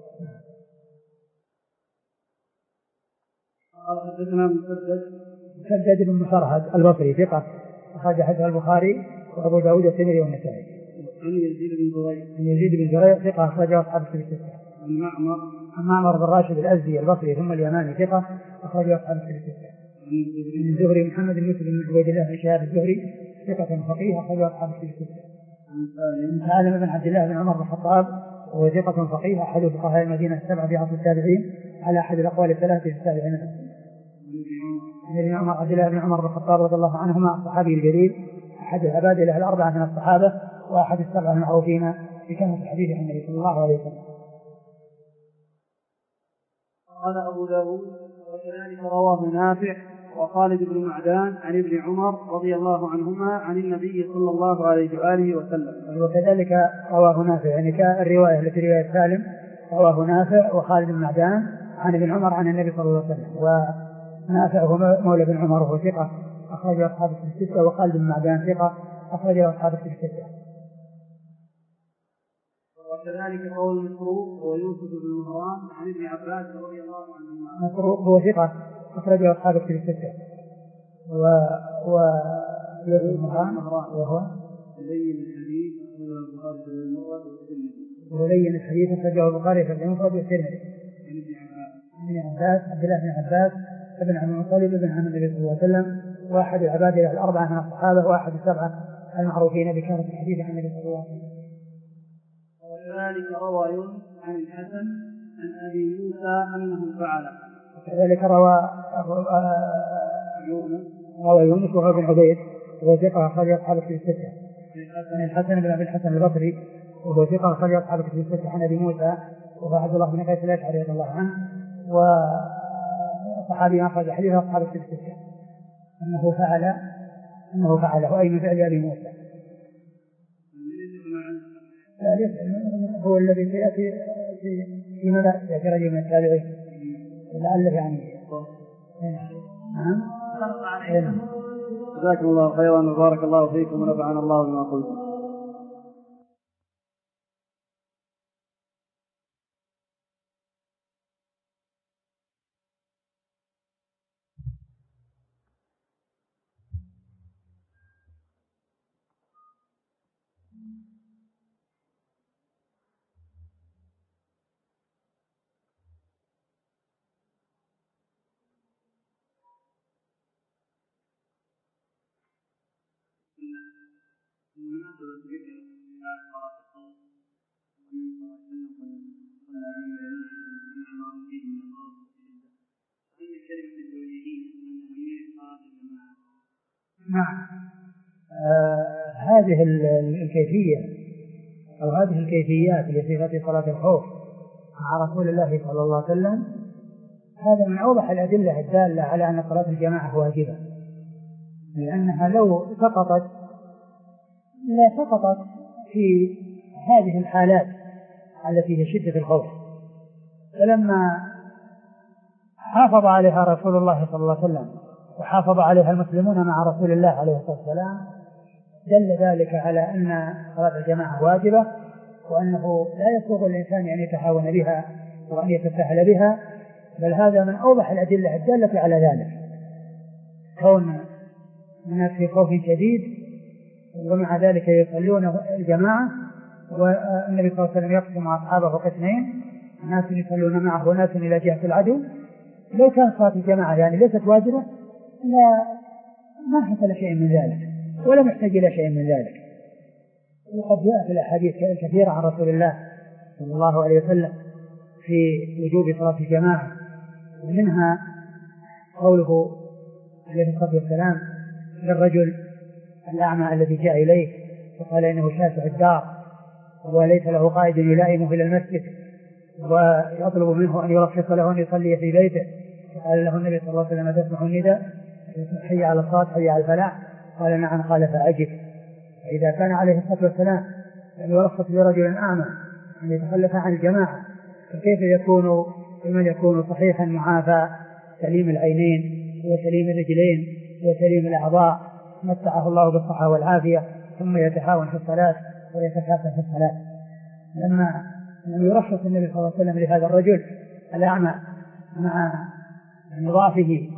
قال حدثنا مسدد مسدد بن مسرهد البصري ثقة أخرج حديث البخاري وأبو داود والترمذي والنسائي. عن يزيد بن زريع عن يزيد بن زريع ثقة أخرج أصحاب الستة. عن معمر عن معمر بن راشد الأزدي البصري ثم اليماني ثقة أخرج أصحاب الستة. عن الزهري محمد بن مسلم بن عبيد الله بن شهاب الزهري ثقة فقيه أخرج أصحاب الستة. عن سالم بن عبد الله بن عمر بن الخطاب وهو ثقة فقيه أحد فقهاء المدينة السبعة في عصر التابعين على أحد الأقوال الثلاثة في التابعين. ابن عمر عبد الله بن عمر بن الخطاب رضي الله عنهما الصحابي الجليل أحد العبادلة الأربعة من الصحابة وأحد السبعة المعروفين بكثرة الحديث عن النبي صلى الله عليه وسلم. قال أبو داود وكذلك رواه نافع وخالد بن معدان عن ابن عمر رضي الله عنهما عن النبي صلى الله عليه وآله وسلم. وكذلك رواه نافع يعني كالرواية التي رواية سالم رواه نافع وخالد بن معدان عن ابن عمر عن النبي صلى الله عليه وسلم. ونافع هو مولى بن عمر وهو ثقة أخرج أصحاب الستة وخالد بن معدان ثقة أخرج أصحاب الستة. وكذلك قول مسروق ويوسف بن مهران عن ابن عباس رضي الله عنهما. مسروق هو ثقة أخرج أصحاب الستة و و يوسف بن مهران وهو لين الحديث ولين الحديث أخرجه البخاري في المفرد والترمذي. ابن عباس عبد الله بن عباس ابن عبد المطلب ابن عم النبي صلى الله عليه وسلم واحد العبادلة الأربعة من الصحابة واحد السبعة المعروفين بكثرة الحديث عن النبي صلى الله عليه وسلم. وكذلك روى يونس عن الحسن عن أبي موسى أنه فعل. وكذلك روى روى يونس وهو بن عبيد وهو ثقة أخرج أصحاب الكتب الستة. عن الحسن بن أبي الحسن البصري وهو ثقة أخرج أصحاب الكتب الستة. عن أبي موسى وهو عبد الله بن قيس الأشعري رضي الله عنه وصحابي أخرج حديث أصحاب الكتب الستة أنه فعل أنه فعله أي من فعل أبي موسى. هو الذي سيأتي في في ماذا يأتي رجل من التابعين لعله يعني نعم. جزاكم الله خيرا وبارك الله فيكم ونفعنا الله بما قلتم. نعم. آه هذه الكيفية أو هذه الكيفيات لصفة صلاة الخوف مع رسول الله صلى الله عليه وسلم هذا من أوضح الأدلة الدالة على أن صلاة الجماعة واجبة، لأنها لو سقطت لا سقطت في هذه الحالات التي هي شدة الخوف. فلما حافظ عليها رسول الله صلى الله عليه وسلم وحافظ عليها المسلمون مع رسول الله عليه الصلاة والسلام دل ذلك على أن صلاة الجماعة واجبة، وأنه لا يسوغ الإنسان أن يتهاون بها وأن يتساهل بها، بل هذا من أوضح الأدلة الدالة على ذلك. كون الناس في خوف شديد ومع ذلك يصلون الجماعة، والنبي صلى الله عليه وسلم يقسم أصحابه قسمين، ناس يصلون معه وناس إلى جهة العدو. لو كان صلاة الجماعة يعني ليست واجبة لا ما حصل شيء من ذلك ولا محتاج إلى شيء من ذلك. وقد جاء في الأحاديث كثيرة عن رسول الله صلى الله عليه وسلم في وجوب صلاة الجماعة، ومنها قوله عليه الصلاة والسلام للرجل الأعمى الذي جاء إليه وقال إنه شاسع الدار وليس له قائد يلائمه إلى المسجد ويطلب منه أن يرخص له أن يصلي في بيته، فقال له النبي صلى الله عليه وسلم تسمع النداء حي على الصلاة حي على الفلاح؟ قال نعم. قال فأجب. فإذا كان عليه الصلاة والسلام أن يرخص لرجل أعمى أن يتخلف عن الجماعة، فكيف يكون لمن يكون صحيحا معافى سليم العينين وسليم الرجلين وسليم الأعضاء متعه الله بالصحة والعافية ثم يتهاون في الصلاة ويتكاسل في الصلاة؟ لما يرخص النبي صلى الله عليه وسلم لهذا الرجل الأعمى مع ضعفه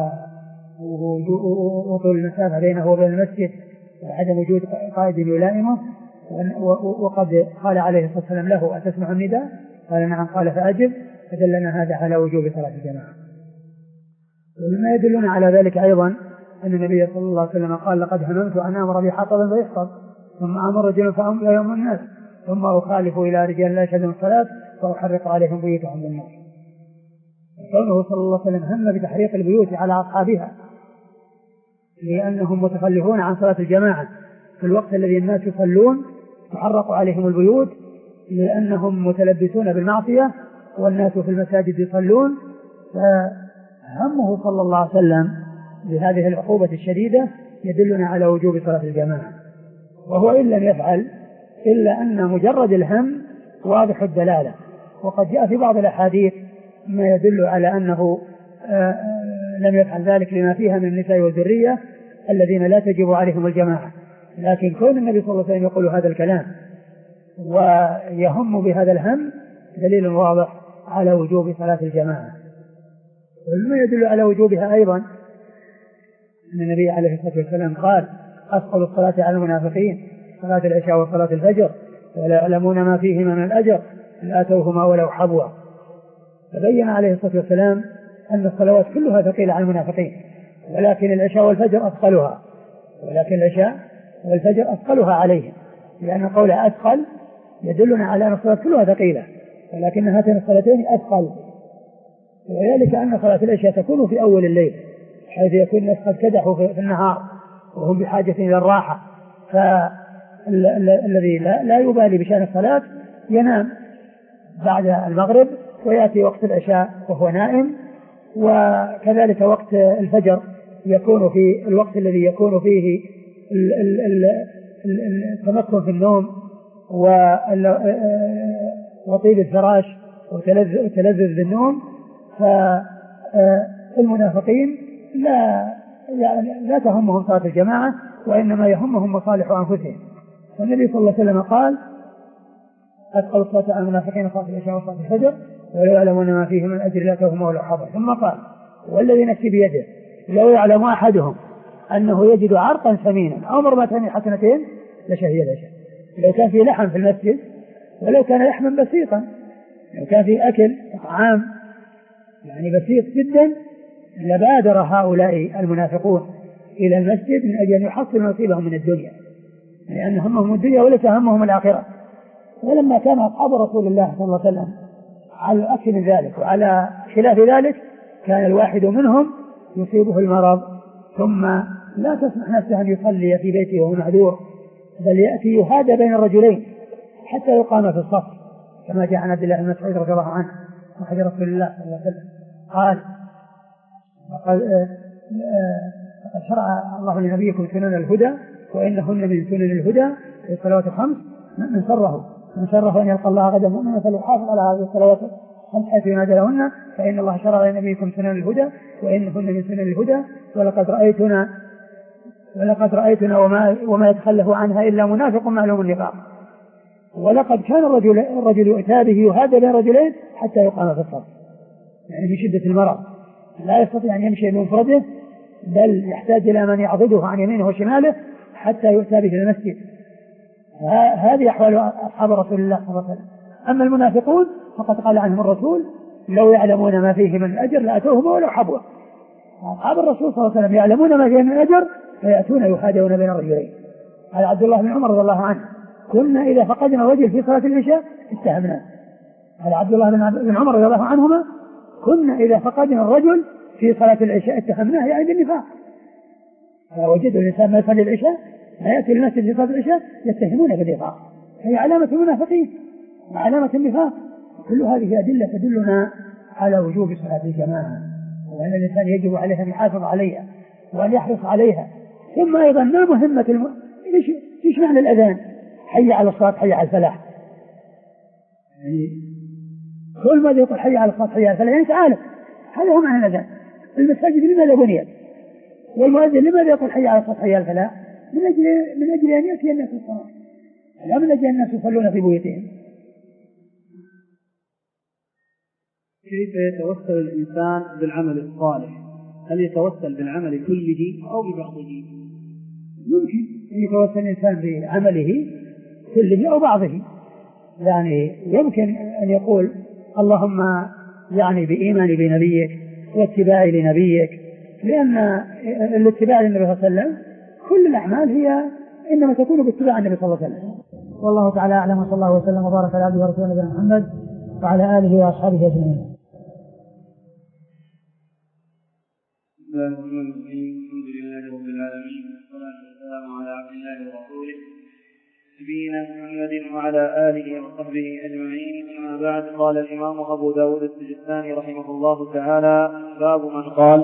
وطول المسافة بينه وبين المسجد وعدم وجود قائد يلائمه، وقد قال عليه الصلاة والسلام له أتسمع النداء؟ قال نعم. قال فأجب. فدلنا هذا على وجوب صلاة الجماعة. ومما يدلنا على ذلك أيضا أن النبي صلى الله عليه وسلم قال لقد هممت أن أمر بحطب فيحطب ثم أمر رجل فأمر يوم الناس ثم أخالف إلى رجال لا يشهدون الصلاة فأحرق عليهم بيوتهم بالنار. كونه صلى الله عليه وسلم هم بتحريق البيوت على أصحابها لأنهم متخلفون عن صلاة الجماعة في الوقت الذي الناس يصلون، تحرق عليهم البيوت لأنهم متلبسون بالمعصية والناس في المساجد يصلون. فهمه صلى الله عليه وسلم بهذه العقوبة الشديدة يدلنا على وجوب صلاة الجماعة، وهو إن لم يفعل إلا أن مجرد الهم واضح الدلالة. وقد جاء في بعض الأحاديث ما يدل على أنه لم يفعل ذلك لما فيها من النساء والذرية الذين لا تجب عليهم الجماعة، لكن كون النبي صلى الله عليه وسلم يقول هذا الكلام ويهم بهذا الهم دليل واضح على وجوب صلاة الجماعة. ومما يدل على وجوبها أيضا أن النبي عليه الصلاة والسلام قال أثقل الصلاة على المنافقين صلاة العشاء وصلاة الفجر ولا يعلمون ما فيهما من الأجر لآتوهما ولو حبوا. فبين عليه الصلاة والسلام أن الصلوات كلها ثقيلة على المنافقين، ولكن العشاء والفجر أثقلها ولكن العشاء والفجر أثقلها عليهم، لأن قولها أثقل يدلنا على أن الصلاة كلها ثقيلة، ولكن هاتين الصلاتين أثقل. وذلك أن صلاة العشاء تكون في أول الليل حيث يكون الناس قد كدحوا في النهار وهم بحاجة إلى الراحة، فالذي لا, لا يبالي بشأن الصلاة ينام بعد المغرب ويأتي وقت العشاء وهو نائم. وكذلك وقت الفجر يكون في الوقت الذي يكون فيه التمكن في النوم وطيب الفراش وتلذذ بالنوم. فالمنافقين لا يعني لا تهمهم صلاة الجماعة وإنما يهمهم مصالح أنفسهم. والنبي صلى الله عليه وسلم قال أثقل الصلاة على المنافقين صلاة العشاء وصلاة الفجر ولو يعلمون ما فيه من أجر لاتوهم ولو حضر. ثم قال والذي نفسي بيده لو يعلم أحدهم أنه يجد عرقا ثمينا أو مرمتين حسنتين لشهي العشاء. لو كان في لحم في المسجد ولو كان لحما بسيطا، لو كان في أكل طعام يعني بسيط جدا لبادر هؤلاء المنافقون إلى المسجد من أجل أن يحصلوا نصيبهم من الدنيا، لأن همهم الدنيا وليس همهم الآخرة. ولما كان أصحاب رسول الله صلى الله عليه وسلم على الأكثر من ذلك وعلى خلاف ذلك كان الواحد منهم يصيبه المرض ثم لا تسمح نفسه أن يصلي في بيته وهو معذور، بل يأتي يهادى بين الرجلين حتى يقام في الصف، كما جاء عن عبد الله بن مسعود رضي الله عنه صحابي رسول الله صلى الله عليه وسلم قال قد شرع الله لنبيكم سنن الهدى وإنهن من سنن الهدى في الصلوات الخمس من سره من سره أن يلقى الله غدا مؤمنا فليحافظ على هذه الصلوات الخمس حيث ينادى لهن فإن الله شرع لنبيكم سنن الهدى وإنهن من سنن الهدى ولقد رأيتنا ولقد رأيتنا وما, وما يتخلف عنها إلا منافق معلوم النفاق. ولقد كان الرجل الرجل يؤتى به يهادى بين رجلين حتى يقام في الصف، يعني بشدة المرض لا يستطيع أن يمشي بمفرده بل يحتاج إلى من يعضده عن يمينه وشماله حتى يؤتى به إلى المسجد. هذه أحوال أصحاب رسول الله صلى الله عليه وسلم. أما المنافقون فقد قال عنهم الرسول لو يعلمون ما فيه من الأجر لأتوهم ولو حبوا. أصحاب الرسول صلى الله عليه وسلم يعلمون ما فيه من الأجر فيأتون يحادون بين الرجلين. قال عبد الله بن عمر رضي الله عنه كنا إذا فقدنا الرجل في صلاة العشاء اتهمناه. قال عبد الله بن عمر رضي الله عنهما كنا إذا فقدنا الرجل في صلاة العشاء اتهمناه يعني بالنفاق. وجد الإنسان ما يصلي العشاء ما يأتي المسجد في صلاة العشاء يتهمونه بالنفاق، هي علامة المنافقين وعلامة النفاق. كل هذه أدلة تدلنا على وجوب صلاة الجماعة وأن الإنسان يجب عليها أن يحافظ عليها وأن يحرص عليها. ثم أيضا ما مهمة الم... إيش إيش معنى الأذان حي على الصلاة حي على الفلاح؟ يعني كل ما يقول حي على الصلاة حي على الفلاح يعني تعالى، هذا هو معنى الأذان. المساجد لماذا بنيت؟ والمؤذن لماذا يقول حي على الصلاة حي على الفلاح؟ من أجل من أجل أن يأتي الناس الصلاة، لا من أجل الناس يصلون في بيوتهم. كيف يتوسل الإنسان بالعمل الصالح؟ هل يتوسل بالعمل كله أو ببعضه؟ يمكن أن يتوسل الإنسان بعمله كله أو بعضه، يعني يمكن أن يقول اللهم يعني بإيماني بنبيك واتباعي لنبيك، لأن الاتباع للنبي صلى الله عليه وسلم كل الأعمال هي إنما تكون باتباع النبي صلى الله عليه وسلم. والله تعالى أعلم وصلى الله وسلم وبارك على عبده ورسوله محمد وعلى آله وأصحابه أجمعين. الله الرحمن الرحيم. الحمد لله رب العالمين، والصلاة والسلام على عبد الله ورسوله نبينا محمد وعلى آله وصحبه أجمعين. أما بعد، قال الإمام أبو داود السجستاني رحمه الله تعالى: باب من قال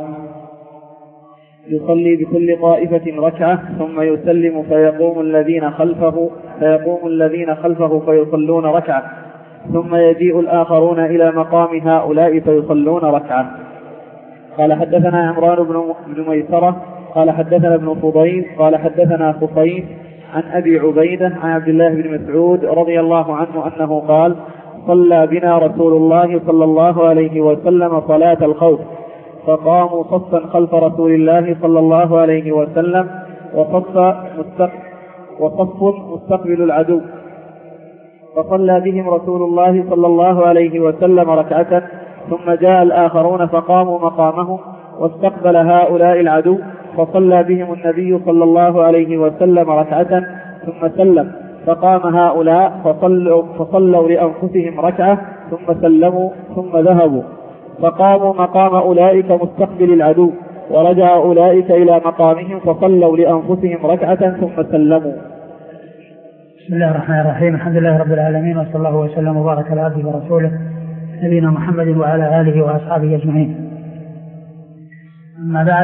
يصلي بكل طائفة ركعة ثم يسلم فيقوم الذين خلفه فيقوم الذين خلفه فيصلون ركعة ثم يجيء الآخرون إلى مقام هؤلاء فيصلون ركعة. قال حدثنا عمران بن ميسرة قال حدثنا ابن فضيل قال حدثنا خصيف عن أبي عبيدة عن عبد الله بن مسعود رضي الله عنه أنه قال: صلى بنا رسول الله صلى الله عليه وسلم صلاة الخوف، فقاموا صفا خلف رسول الله صلى الله عليه وسلم وصف مستقبل, وصف مستقبل العدو، فصلى بهم رسول الله صلى الله عليه وسلم ركعة، ثم جاء الآخرون فقاموا مقامهم واستقبل هؤلاء العدو، فصلى بهم النبي صلى الله عليه وسلم ركعة ثم سلم، فقام هؤلاء فصلوا, فصلوا لأنفسهم ركعة ثم سلموا ثم ذهبوا، فقاموا مقام أولئك مستقبل العدو، ورجع أولئك إلى مقامهم فصلوا لأنفسهم ركعة ثم سلموا. بسم الله الرحمن الرحيم. الحمد لله رب العالمين، وصلى الله وسلم وبارك على عبده ورسوله نبينا محمد وعلى آله وأصحابه أجمعين. أما بعد،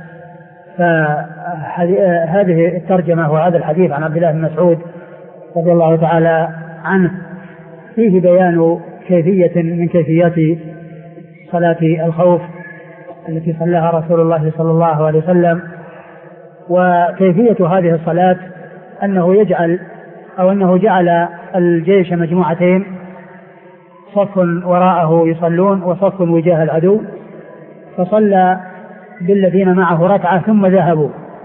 فهذه الترجمة وهذا الحديث عن عبد الله بن مسعود رضي الله تعالى عنه فيه بيان كيفية من كيفيات صلاة الخوف التي صلاها رسول الله صلى الله عليه وسلم. وكيفية هذه الصلاة أنه يجعل أو أنه جعل الجيش مجموعتين، صف وراءه يصلون وصف وجاه العدو، فصلى بالذين معه ركعة ثم ذهبوا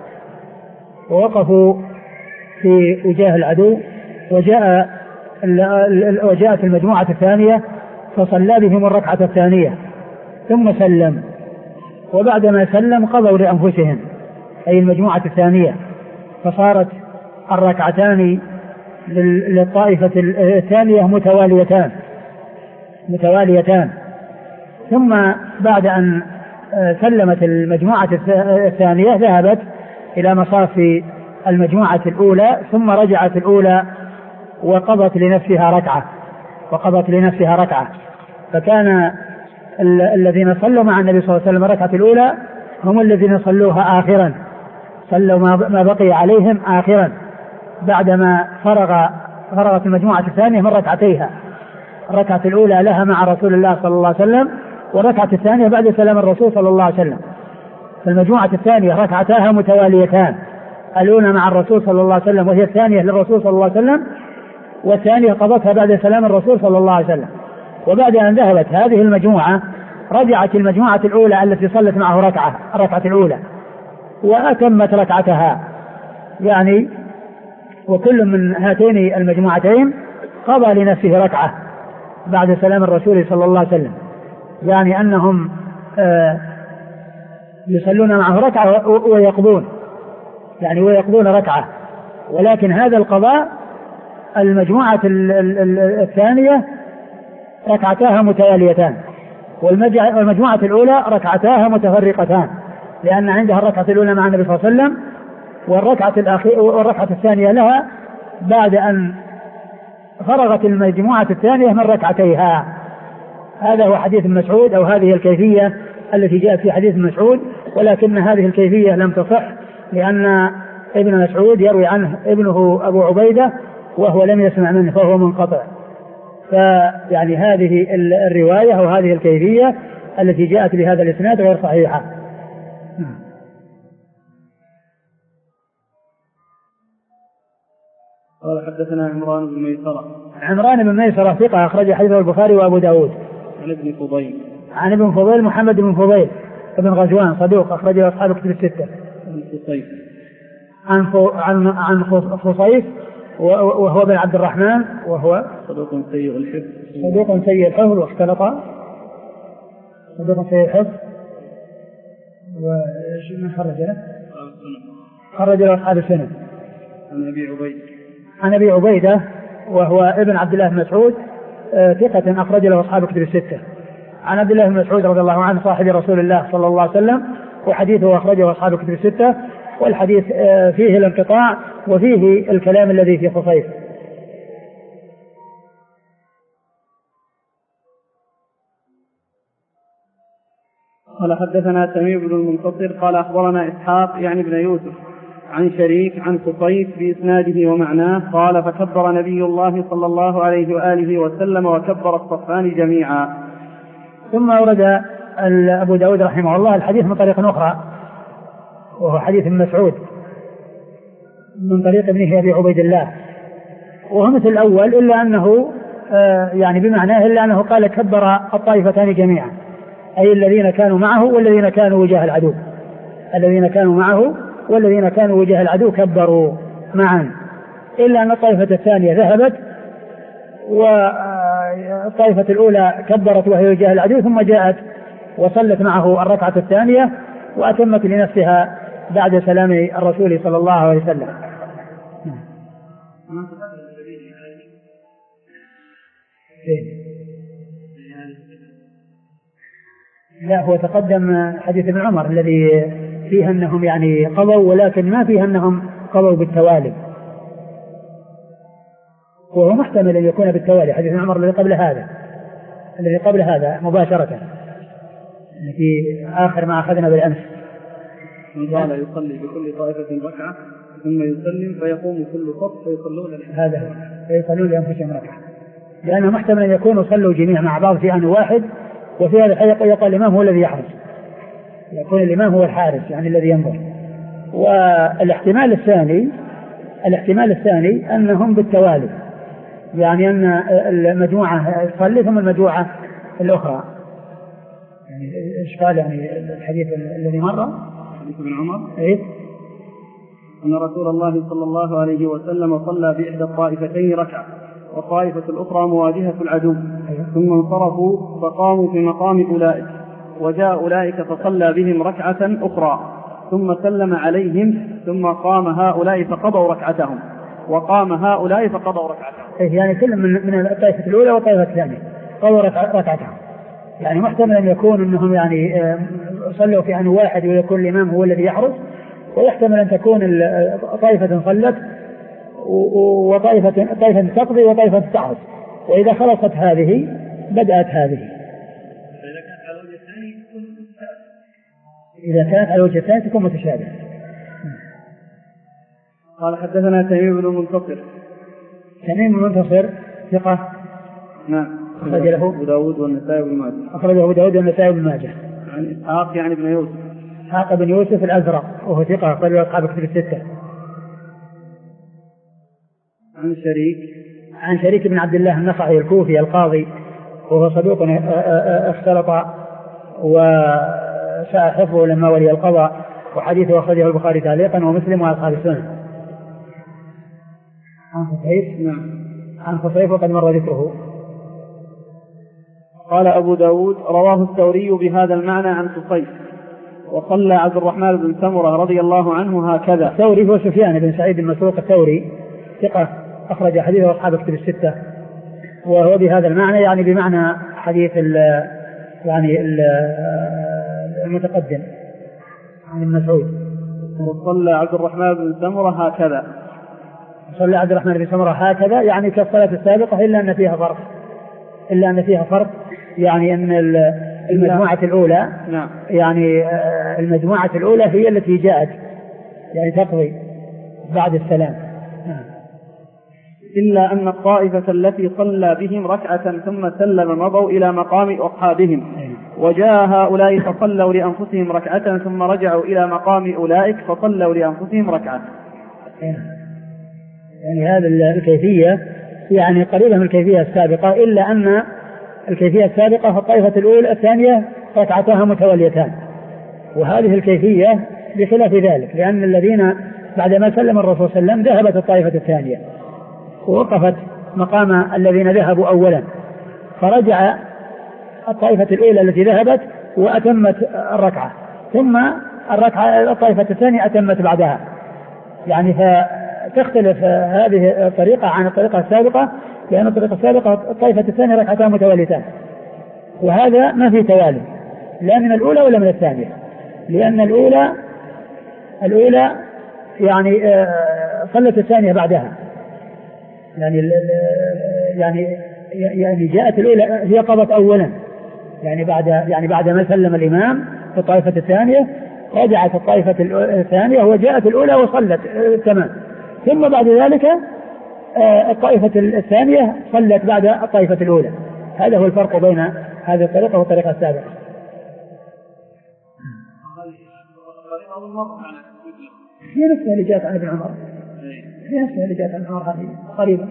ووقفوا في وجاه العدو، وجاء وجاءت المجموعة الثانية فصلى بهم الركعة الثانية ثم سلم، وبعدما سلم قضوا لأنفسهم أي المجموعة الثانية، فصارت الركعتان للطائفة الثانية متواليتان متواليتان ثم بعد أن سلمت المجموعة الثانية ذهبت إلى مصاف المجموعة الأولى، ثم رجعت الأولى وقضت لنفسها ركعة وقضت لنفسها ركعة فكان الذين صلوا مع النبي صلى الله عليه وسلم الركعة الأولى هم الذين صلوها آخرا، صلوا ما بقي عليهم آخرا بعدما فرغ فرغت المجموعة الثانية من ركعتيها. الركعة الأولى لها مع رسول الله صلى الله عليه وسلم، والركعة الثانية بعد سلام الرسول صلى الله عليه وسلم. فالمجموعة الثانية ركعتاها متواليتان، الأولى مع الرسول صلى الله عليه وسلم وهي الثانية للرسول صلى الله عليه وسلم، والثانية قضتها بعد سلام الرسول صلى الله عليه وسلم. وبعد أن ذهبت هذه المجموعة رجعت المجموعة الأولى التي صلت معه ركعة الركعة الأولى وأتمت ركعتها، يعني وكل من هاتين المجموعتين قضى لنفسه ركعة بعد سلام الرسول صلى الله عليه وسلم، يعني أنهم آه يصلون معه ركعة ويقضون يعني ويقضون ركعة، ولكن هذا القضاء المجموعة الثانية ركعتاها متواليتان، والمجموعة الأولى ركعتاها متفرقتان، لأن عندها الركعة الأولى مع النبي صلى الله عليه وسلم والركعة الأخيرة والركعة الثانية لها بعد أن فرغت المجموعة الثانية من ركعتيها. هذا هو حديث ابن مسعود، أو هذه الكيفية التي جاءت في حديث ابن مسعود، ولكن هذه الكيفية لم تصح، لأن ابن مسعود يروي عنه ابنه أبو عبيدة وهو لم يسمع منه فهو منقطع. فيعني هذه الرواية وهذه الكيفية التي جاءت بهذا الإسناد غير صحيحة. قال حدثنا عمران بن ميسرة. عمران بن ميسرة ثقة أخرج حديثه البخاري وأبو داود. عن ابن فضيل. عن ابن فضيل محمد بن فضيل ابن غزوان صدوق أخرجه أصحاب الكتب الستة. عن خصيف. عن عن عن خصيف وهو بن عبد الرحمن وهو صدوق سيء الحفظ. صدوق سيء الحفظ واختلط. صدوق سيء الحفظ. وش من خرج له؟ خرج له أصحاب السنة. عن أبي عبيدة. عن أبي عبيدة وهو ابن عبد الله بن مسعود ثقة أخرج له أصحاب الكتب الستة. عن عبد الله بن مسعود رضي الله عنه صاحب رسول الله صلى الله عليه وسلم وحديثه أخرجه أصحاب الكتب الستة، والحديث فيه الانقطاع وفيه الكلام الذي في خصيص. قال حدثنا تميم بن المنتصر قال أخبرنا إسحاق يعني بن يوسف عن شريك عن قصيف بإسناده ومعناه قال فكبر نبي الله صلى الله عليه وآله وسلم وكبر الصفان جميعا. ثم أورد أبو داود رحمه الله الحديث من طريق أخرى، وهو حديث مسعود من طريق ابنه أبي عبيد الله، وهو مثل الأول إلا أنه آه يعني بمعناه إلا أنه قال كبر الطائفتان جميعا، أي الذين كانوا معه والذين كانوا وجاه العدو، الذين كانوا معه والذين كانوا وجاه العدو كبروا معا، إلا أن الطائفة الثانية ذهبت والطائفة الأولى كبرت وهي وجاه العدو ثم جاءت وصلت معه الركعة الثانية وأتمت لنفسها بعد سلام الرسول صلى الله عليه وسلم. لا، هو تقدم حديث ابن عمر الذي فيه أنهم يعني قضوا، ولكن ما فيه أنهم قضوا بالتوالي، وهو محتمل أن يكون بالتوالي. حديث ابن عمر الذي قبل هذا الذي قبل هذا مباشرة في آخر ما أخذنا بالأمس قال يصلي بكل طائفة ركعة ثم يسلم فيقوم كل صف فيصلون هذا فيصلون لأنفسهم ركعة، لأنه محتمل أن يكونوا صلوا جميع مع بعض في آن واحد، وفي هذا الحديث يقول الإمام هو الذي يحرس، يكون الإمام هو الحارس يعني الذي ينظر. والاحتمال الثاني الاحتمال الثاني أنهم بالتوالي، يعني أن المجموعة تصلي ثم المجموعة الأخرى. يعني إيش قال يعني الحديث الذي مر حديث ابن عمر إيه؟ أن رسول الله صلى الله عليه وسلم صلى بإحدى الطائفتين ركعة والطائفة الأخرى مواجهة العدو، ثم انصرفوا فقاموا في مقام أولئك، وجاء أولئك فصلى بهم ركعة أخرى ثم سلم عليهم، ثم قام هؤلاء فقضوا ركعتهم وقام هؤلاء فقضوا ركعتهم. يعني كل من من الطائفة الأولى والطائفة الثانية قضوا ركعتهم، يعني محتمل أن يكون أنهم يعني صلوا في آن واحد ويكون الإمام هو الذي يحرس، ويحتمل أن تكون طائفة صلت وطائفة طائفة تقضي وطائفة تحرس، وإذا خلصت هذه بدأت هذه. إذا كانت على الوجه الثاني تكون متشابهة. قال حدثنا تميم بن المنتصر. تميم بن المنتصر ثقة. نعم. أخرج له أبو داود والنسائي بن ماجه. أخرجه أبو داود والنسائي بن ماجه. عن إسحاق يعني بن يوسف. إسحاق بن يوسف الأزرق وهو ثقة أخرج له أصحاب الكتب الستة. عن شريك. عن شريك بن عبد الله النخعي الكوفي القاضي، وهو صدوق اختلط وساء حفظه لما ولي القضاء، وحديثه أخرجه البخاري تعليقا ومسلم وأصحاب السنن. عن خصيف. نعم. عن خصيف وقد مر ذكره. قال أبو داود رواه الثوري بهذا المعنى عن خصيف، وصلى عبد الرحمن بن سمرة رضي الله عنه هكذا. الثوري هو سفيان بن سعيد المسروق الثوري ثقة أخرج حديثه أصحاب الكتب الستة، وهو بهذا المعنى يعني بمعنى حديث ال يعني ال المتقدم عن المسعود. وصلى عبد الرحمن بن سمرة هكذا. صلى عبد الرحمن بن سمرة هكذا يعني كالصلاة السابقة، إلا أن فيها فرق إلا أن فيها فرق يعني أن المجموعة الأولى نعم. يعني المجموعة الأولى هي التي جاءت يعني تقضي بعد السلام، إلا أن الطائفة التي صلى بهم ركعة ثم سلم مضوا إلى مقام أصحابهم، وجاء هؤلاء فصلوا لأنفسهم ركعة ثم رجعوا إلى مقام أولئك فصلوا لأنفسهم ركعة. يعني هذا الكيفية يعني قريبة من الكيفية السابقة، إلا أن الكيفية السابقة في الطائفة الأولى الثانية ركعتها متواليتان، وهذه الكيفية بخلاف ذلك، لأن الذين بعدما سلم الرسول صلى الله عليه وسلم ذهبت الطائفة الثانية ووقفت مقام الذين ذهبوا أولا، فرجع الطائفة الأولى التي ذهبت وأتمت الركعة، ثم الركعة الطائفة الثانية أتمت بعدها، يعني فتختلف هذه الطريقة عن الطريقة السابقة، لأن الطريقة السابقة الطائفة الثانية ركعتان متواليتان، وهذا ما في توالي لا من الأولى ولا من الثانية، لأن الأولى الأولى يعني صلت الثانية بعدها، يعني يعني يعني جاءت الأولى هي قضت أولا، يعني بعد يعني بعد ما سلم الإمام في الطائفة الثانية رجعت الطائفة الثانية وجاءت الأولى وصلت تمام، ثم بعد ذلك الطائفة الثانية صلت بعد الطائفة الأولى. هذا هو الفرق بين هذه الطريقة والطريقة السابقة. هي نفسها اللي جاءت عن ابن عمر، هي نفسها اللي جاءت عن ابن عمر هذه قريبا،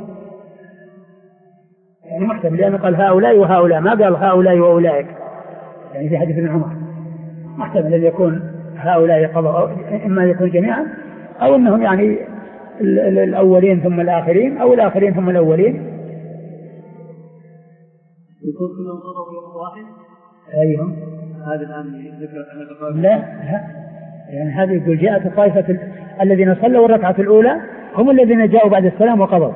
يعني محتمل، لأنه قال هؤلاء وهؤلاء، ما قال هؤلاء وأولئك، يعني في حديث ابن عمر محتمل أن يكون هؤلاء قضوا، إما يكون جميعا أو أنهم يعني الأولين ثم الآخرين أو الآخرين ثم الأولين. يكون كلهم قضوا في وقت واحد؟ أيهم هذا الآن ذكر لا يعني هذه يقول جاءت الطائفة الذين صلوا الركعة الأولى هم الذين جاءوا بعد السلام وقضوا.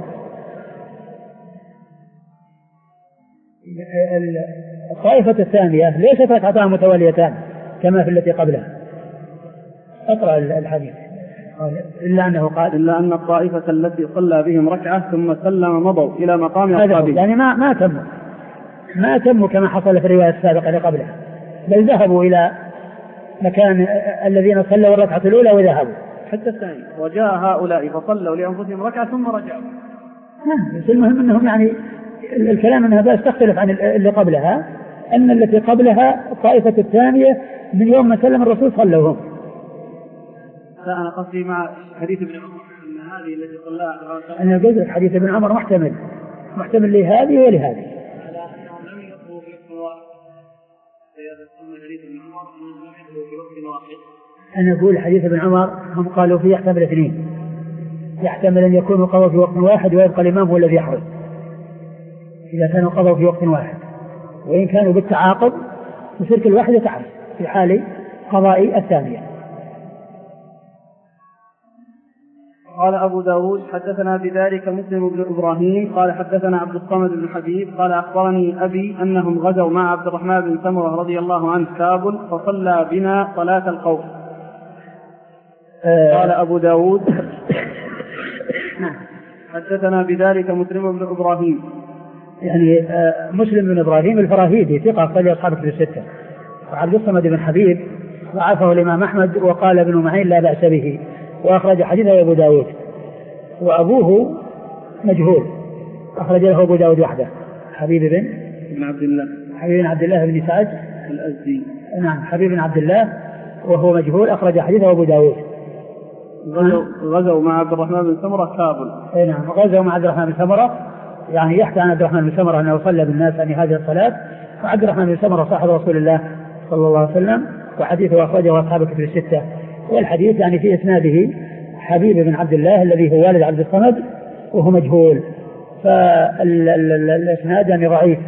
الطائفة الثانية ليست ركعتان متواليتان كما في التي قبلها. اقرأ الحديث. إلا أنه قال إلا أن الطائفة التي صلى بهم ركعة ثم سلم مضوا إلى مقام أصحابه، يعني ما ما تموا ما تموا كما حصل في الرواية السابقة اللي قبلها، بل ذهبوا إلى مكان الذين صلوا الركعة الأولى وذهبوا حتى الثانية، وجاء هؤلاء فصلوا لأنفسهم ركعة ثم رجعوا. بس المهم أنهم يعني الكلام أنها بس تختلف عن اللي قبلها، أن التي قبلها الطائفة الثانية من يوم ما سلم الرسول صلوا هم. فأنا قصدي مع حديث ابن عمر أن هذه التي صلاها أنا قلت حديث ابن عمر محتمل محتمل لهذه ولهذه، على أنهم لم يقضوا في وقت واحد. فيذكرون حديث ابن عمر أنهم لم يقضوا في وقت واحد. أنا أقول حديث ابن عمر هم قالوا فيه يحتمل اثنين، يحتمل أن يكونوا قضوا في وقت واحد ويبقى الإمام هو الذي يحرز إذا كانوا قضوا في وقت واحد، وإن كانوا بالتعاقب يصير كل واحد يتعرض في حال قضاء الثانية. قال أبو داود حدثنا بذلك مسلم بن إبراهيم قال حدثنا عبد الصمد بن حبيب قال أخبرني أبي أنهم غزوا مع عبد الرحمن بن سمرة رضي الله عنه كابل فصلى بنا صلاة الخوف. قال أبو داود حدثنا بذلك مسلم بن إبراهيم، يعني مسلم بن إبراهيم الفراهيدي ثقة أخرج أصحاب الكتب الستة، وعبد الصمد بن حبيب ضعفه الإمام أحمد وقال ابن معين لا بأس به وأخرج حديثه أبو داود، وأبوه مجهول أخرج له أبو داود وحده حبيب بن بن عبد الله حبيب بن عبد الله بن سعد الأزدي. نعم حبيب بن عبد الله وهو مجهول أخرج حديثه أبو داود. غزوا, غزوا مع عبد الرحمن بن سمرة كابل. اي نعم غزوا مع عبد الرحمن بن سمرة، يعني يحكى عن عبد الرحمن بن سمرة أنه صلى بالناس عن هذه الصلاة، وعبد الرحمن بن سمرة صاحب رسول الله صلى الله عليه وسلم، وحديثه أخرجه أصحاب الكتب الستة. والحديث يعني في إسناده حبيب بن عبد الله الذي هو والد عبد الصمد وهو مجهول، فالإسناد يعني ضعيف.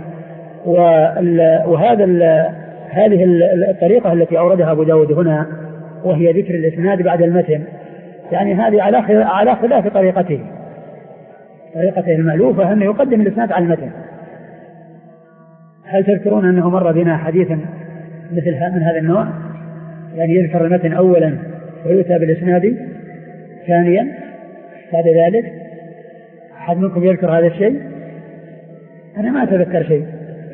وهذا هذه الطريقة التي أوردها أبو داود هنا وهي ذكر الإسناد بعد المتن، يعني هذه على خلاف طريقته طريقته المألوفة أنه يقدم الإسناد على المتن. هل تذكرون أنه مر بنا حديثا مثل من هذا النوع، يعني يذكر المتن أولا ويؤتى بالإسناد ثانيا بعد ذلك؟ أحد منكم يذكر هذا الشيء؟ أنا ما أتذكر شيء.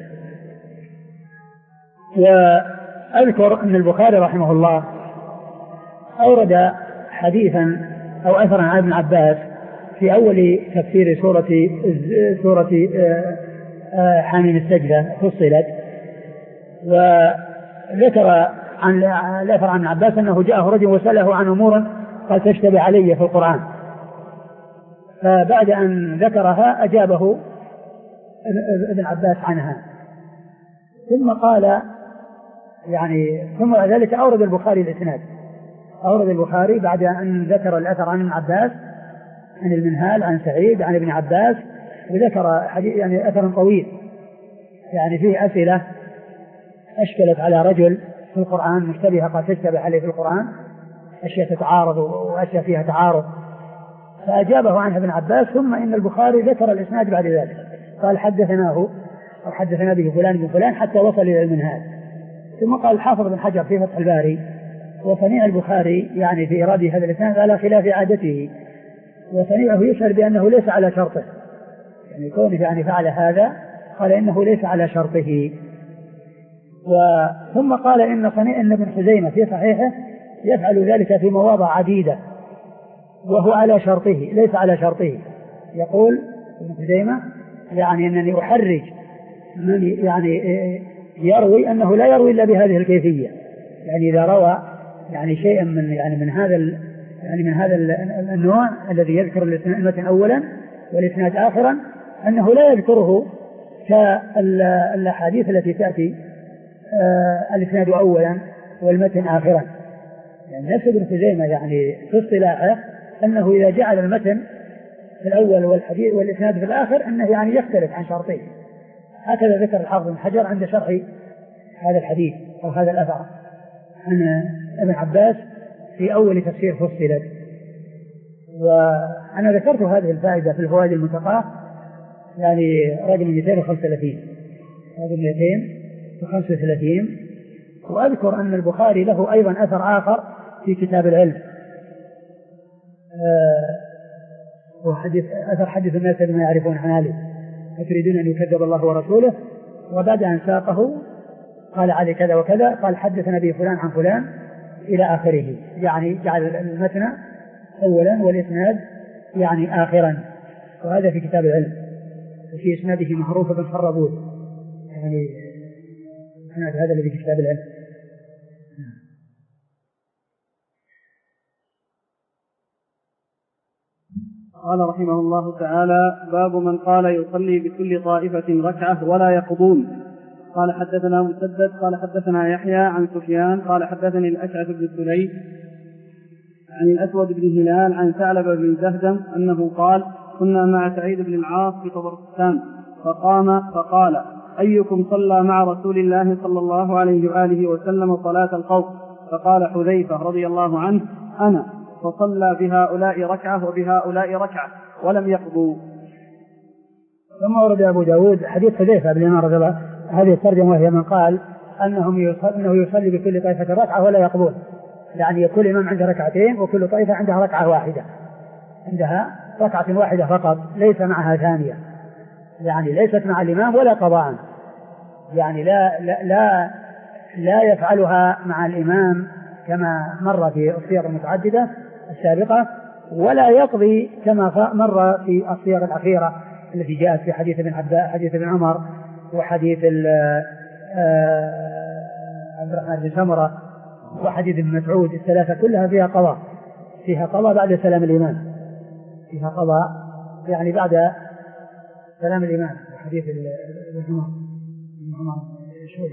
وأذكر أن البخاري رحمه الله أورد حديثا أو أثرا عن ابن عباس في أول تفسير سورة سورة حامين السجدة فصلت، وذكر عن الأثر عن ابن عباس أنه جاءه رجل وسأله عن أمور قال تشتبه علي في القرآن، فبعد أن ذكرها أجابه ابن عباس عنها، ثم قال يعني ثم ذلك أورد البخاري الإسناد، أورد البخاري بعد أن ذكر الأثر عن ابن عباس عن المنهال عن سعيد عن ابن عباس، وذكر حديث يعني أثر طويل يعني فيه أسئلة أشكلت على رجل في القرآن مشتبهة قد تشتبه عليه في القرآن، أشياء تتعارض وأشياء فيها تعارض، فأجابه عنها ابن عباس. ثم إن البخاري ذكر الإسناد بعد ذلك قال حدثناه أو حدثنا به فلان بن فلان حتى وصل إلى المنهال. ثم قال الحافظ بن حجر في فتح الباري وصنيع البخاري يعني في إيراد هذا الإسناد على خلاف عادته، وصنيعه يشعر بأنه ليس على شرطه، يعني كونه يعني فعل هذا قال إنه ليس على شرطه. وثم قال إن صنيع ابن خزيمة في صحيحه يفعل ذلك في مواضع عديدة وهو على شرطه ليس على شرطه. يقول ابن خزيمة يعني أنني أحرج من يعني يروي أنه لا يروي إلا بهذه الكيفية، يعني إذا روى يعني شيئا من يعني من هذا يعني من هذا النوع الذي يذكر المتن أولا والإسناد آخرا أنه لا يذكره كالأحاديث التي تأتي آه الإسناد أولا والمتن آخرا. يعني نفس ابن خزيمة يعني في اصطلاحه أنه إذا جعل المتن في الأول والحديث والإسناد في الآخر أنه يعني يختلف عن شرطين. هكذا ذكر الحافظ بن حجر عند شرح هذا الحديث أو هذا الأثر عن ابن عباس في أول تفسير فصلت. وأنا ذكرت هذه الفائدة في الفوائد المنتقاة يعني رقم مئتين وخمسة وثلاثين رقم مئتين وخمسة وثلاثين. وأذكر أن البخاري له أيضا أثر آخر في كتاب العلم آه وحديث أثر حديث الناس بما يعرفون عن علي أتريدون أن يكذب الله ورسوله، وبعد أن ساقه قال علي كذا وكذا، قال حدثنا به فلان عن فلان إلى آخره، يعني جعل المتن أولا والإسناد يعني آخرا. وهذا في كتاب العلم، وفي إسناده معروف بن خربوت، يعني إسناد هذا الذي في كتاب العلم. قال رحمه الله تعالى: باب من قال يصلي بكل طائفة ركعة ولا يقضون. قال حدثنا مسدد قال حدثنا يحيى عن سفيان قال حدثني الأشعث بن سليم عن الأسود بن هلال عن ثعلبة بن زهدم أنه قال: كنا مع سعيد بن العاص في طبرستان فقام فقال: أيكم صلى مع رسول الله صلى الله عليه وآله وسلم صلاة الخوف؟ فقال حذيفة رضي الله عنه: أنا، فصلى بهؤلاء ركعة وبهؤلاء ركعة ولم يقضوا. ثم ورد أبو داود حديث حذيفة بن اليمان رضي الله عنه هذه الترجمة، وهي من قال أنهم يصلي أنه يصلي بكل طائفة ركعة ولا يقضون، يعني كل إمام عنده ركعتين وكل طائفة عندها ركعة واحدة، عندها ركعة واحدة فقط ليس معها ثانية، يعني ليست مع الإمام ولا قضاء، يعني لا لا لا, لا يفعلها مع الإمام كما مر في الصيغ المتعددة السابقة، ولا يقضي كما مر في الصيغ الأخيرة التي جاءت في حديث ابن عباس حديث ابن عمر وحديث عبد الرحمن بن سمرة وحديث ابن مسعود. الثلاثة كلها فيها قضاء، فيها قضاء بعد سلام الإمام، فيها قضاء يعني بعد سلام الإمام. وحديث ابن عمر ابن عمر شوية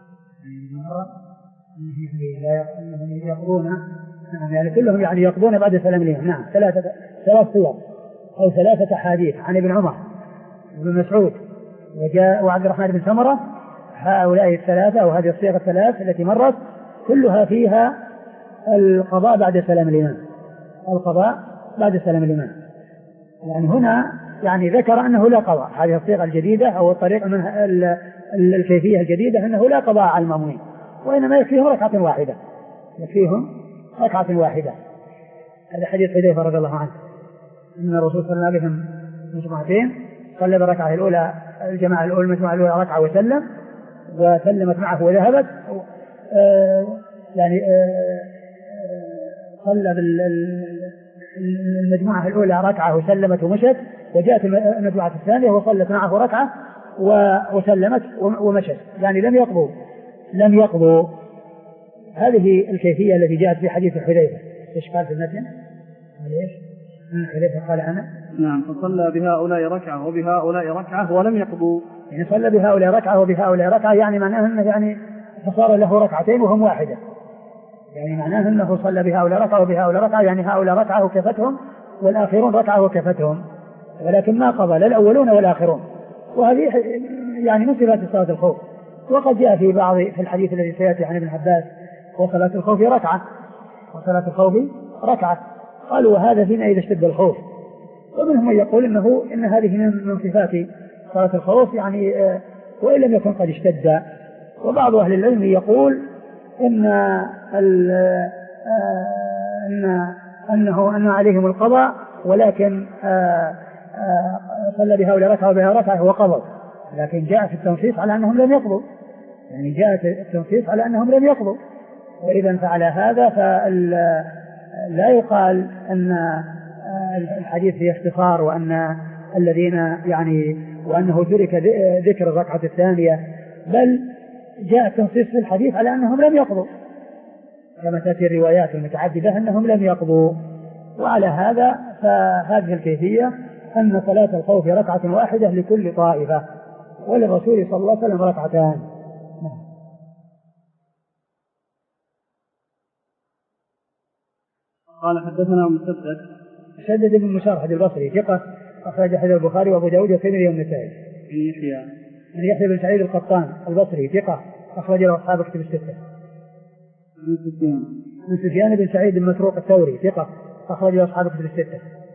يعني يقضون، يعني كلهم يعني يقضون بعد سلام الإمام. نعم، ثلاثة ثلاث صور أو ثلاثة حديث عن ابن عمر وابن مسعود وجاء وعبد الرحمن بن سمرة، هؤلاء الثلاثة أو هذه الصيغة الثلاث التي مرت كلها فيها القضاء بعد سلام الإمام، القضاء بعد سلام الإمام. يعني هنا يعني ذكر أنه لا قضاء، هذه الصيغة الجديدة أو الطريقة من الكيفية الجديدة أنه لا قضاء على المأمومين، وإنما يكفيهم ركعة واحدة، يكفيهم ركعة واحدة. هذا حديث حذيفة رضي الله عنه أن الرسول صلى الله عليه وسلم من جمعتين صلى بركعة الأولى الجماعة الأولى المجموعة الأولى ركعة وسلم، وسلمت معه وذهبت آه يعني آه صلى بالمجموعة الأولى ركعة وسلمت ومشت، وجاءت المجموعة الثانية وصلت معه ركعة وسلمت ومشت، يعني لم يقضوا لم يقضوا هذه الكيفية التي جاءت في حديث حذيفة. ايش قال في المتن؟ ليش؟ حذيفة قال أنا نعم فصلى بهؤلاء ركعة وبهؤلاء ركعة ولم يقضوا، يعني صلى بهؤلاء ركعة وبهؤلاء ركعة، يعني معناه أنه يعني فصار له ركعتين وهم واحدة، يعني معناه أنه صلى بهؤلاء ركعة وبهؤلاء ركعة، يعني هؤلاء ركعة وكفتهم والآخرون ركعة وكفتهم، ولكن ما قضى لا الأولون والآخرون. وهذه يعني من صفات صلاة الخوف. وقد جاء في بعض في الحديث الذي سيأتي عن ابن عباس وصلاة الخوف ركعة وصلاة الخوف ركعة، قالوا وهذا فيما إذا اشتد الخوف. ومنهم من يقول إنه إن هذه من صفات صلاة الخوف، يعني وإن لم يكن قد اشتد. وبعض أهل العلم يقول إن أن أنه أن عليهم القضاء، ولكن صلى بهؤلاء ركعة وبها ركعة وقضوا، لكن جاء في التنصيص على أنهم لم يقضوا، يعني جاء التنصيص على أنهم لم يقضوا. وإذا فعل هذا فلا يقال أن الحديث فيه اختصار وأن الذين يعني وأنه ترك ذكر الركعة الثانية، بل جاء التنصيص في الحديث على أنهم لم يقضوا، كما تأتي الروايات المتعددة أنهم لم يقضوا. وعلى هذا فهذه الكيفية أن صلاة الخوف ركعة واحدة لكل طائفة، وللرسول صلى الله عليه وسلم ركعتان. قال حدثنا مسدد مسدد بن مشارحد البصري ثقة أخرج حديث البخاري وأبو داود والترمذي والنسائي. يحيى عن يحيى بن سعيد القطان البصري ثقة أخرج له أصحاب كتب الستة. عن سفيان عن سفيان بن سعيد المسروق الثوري ثقة أخرج له أصحاب كتب الستة.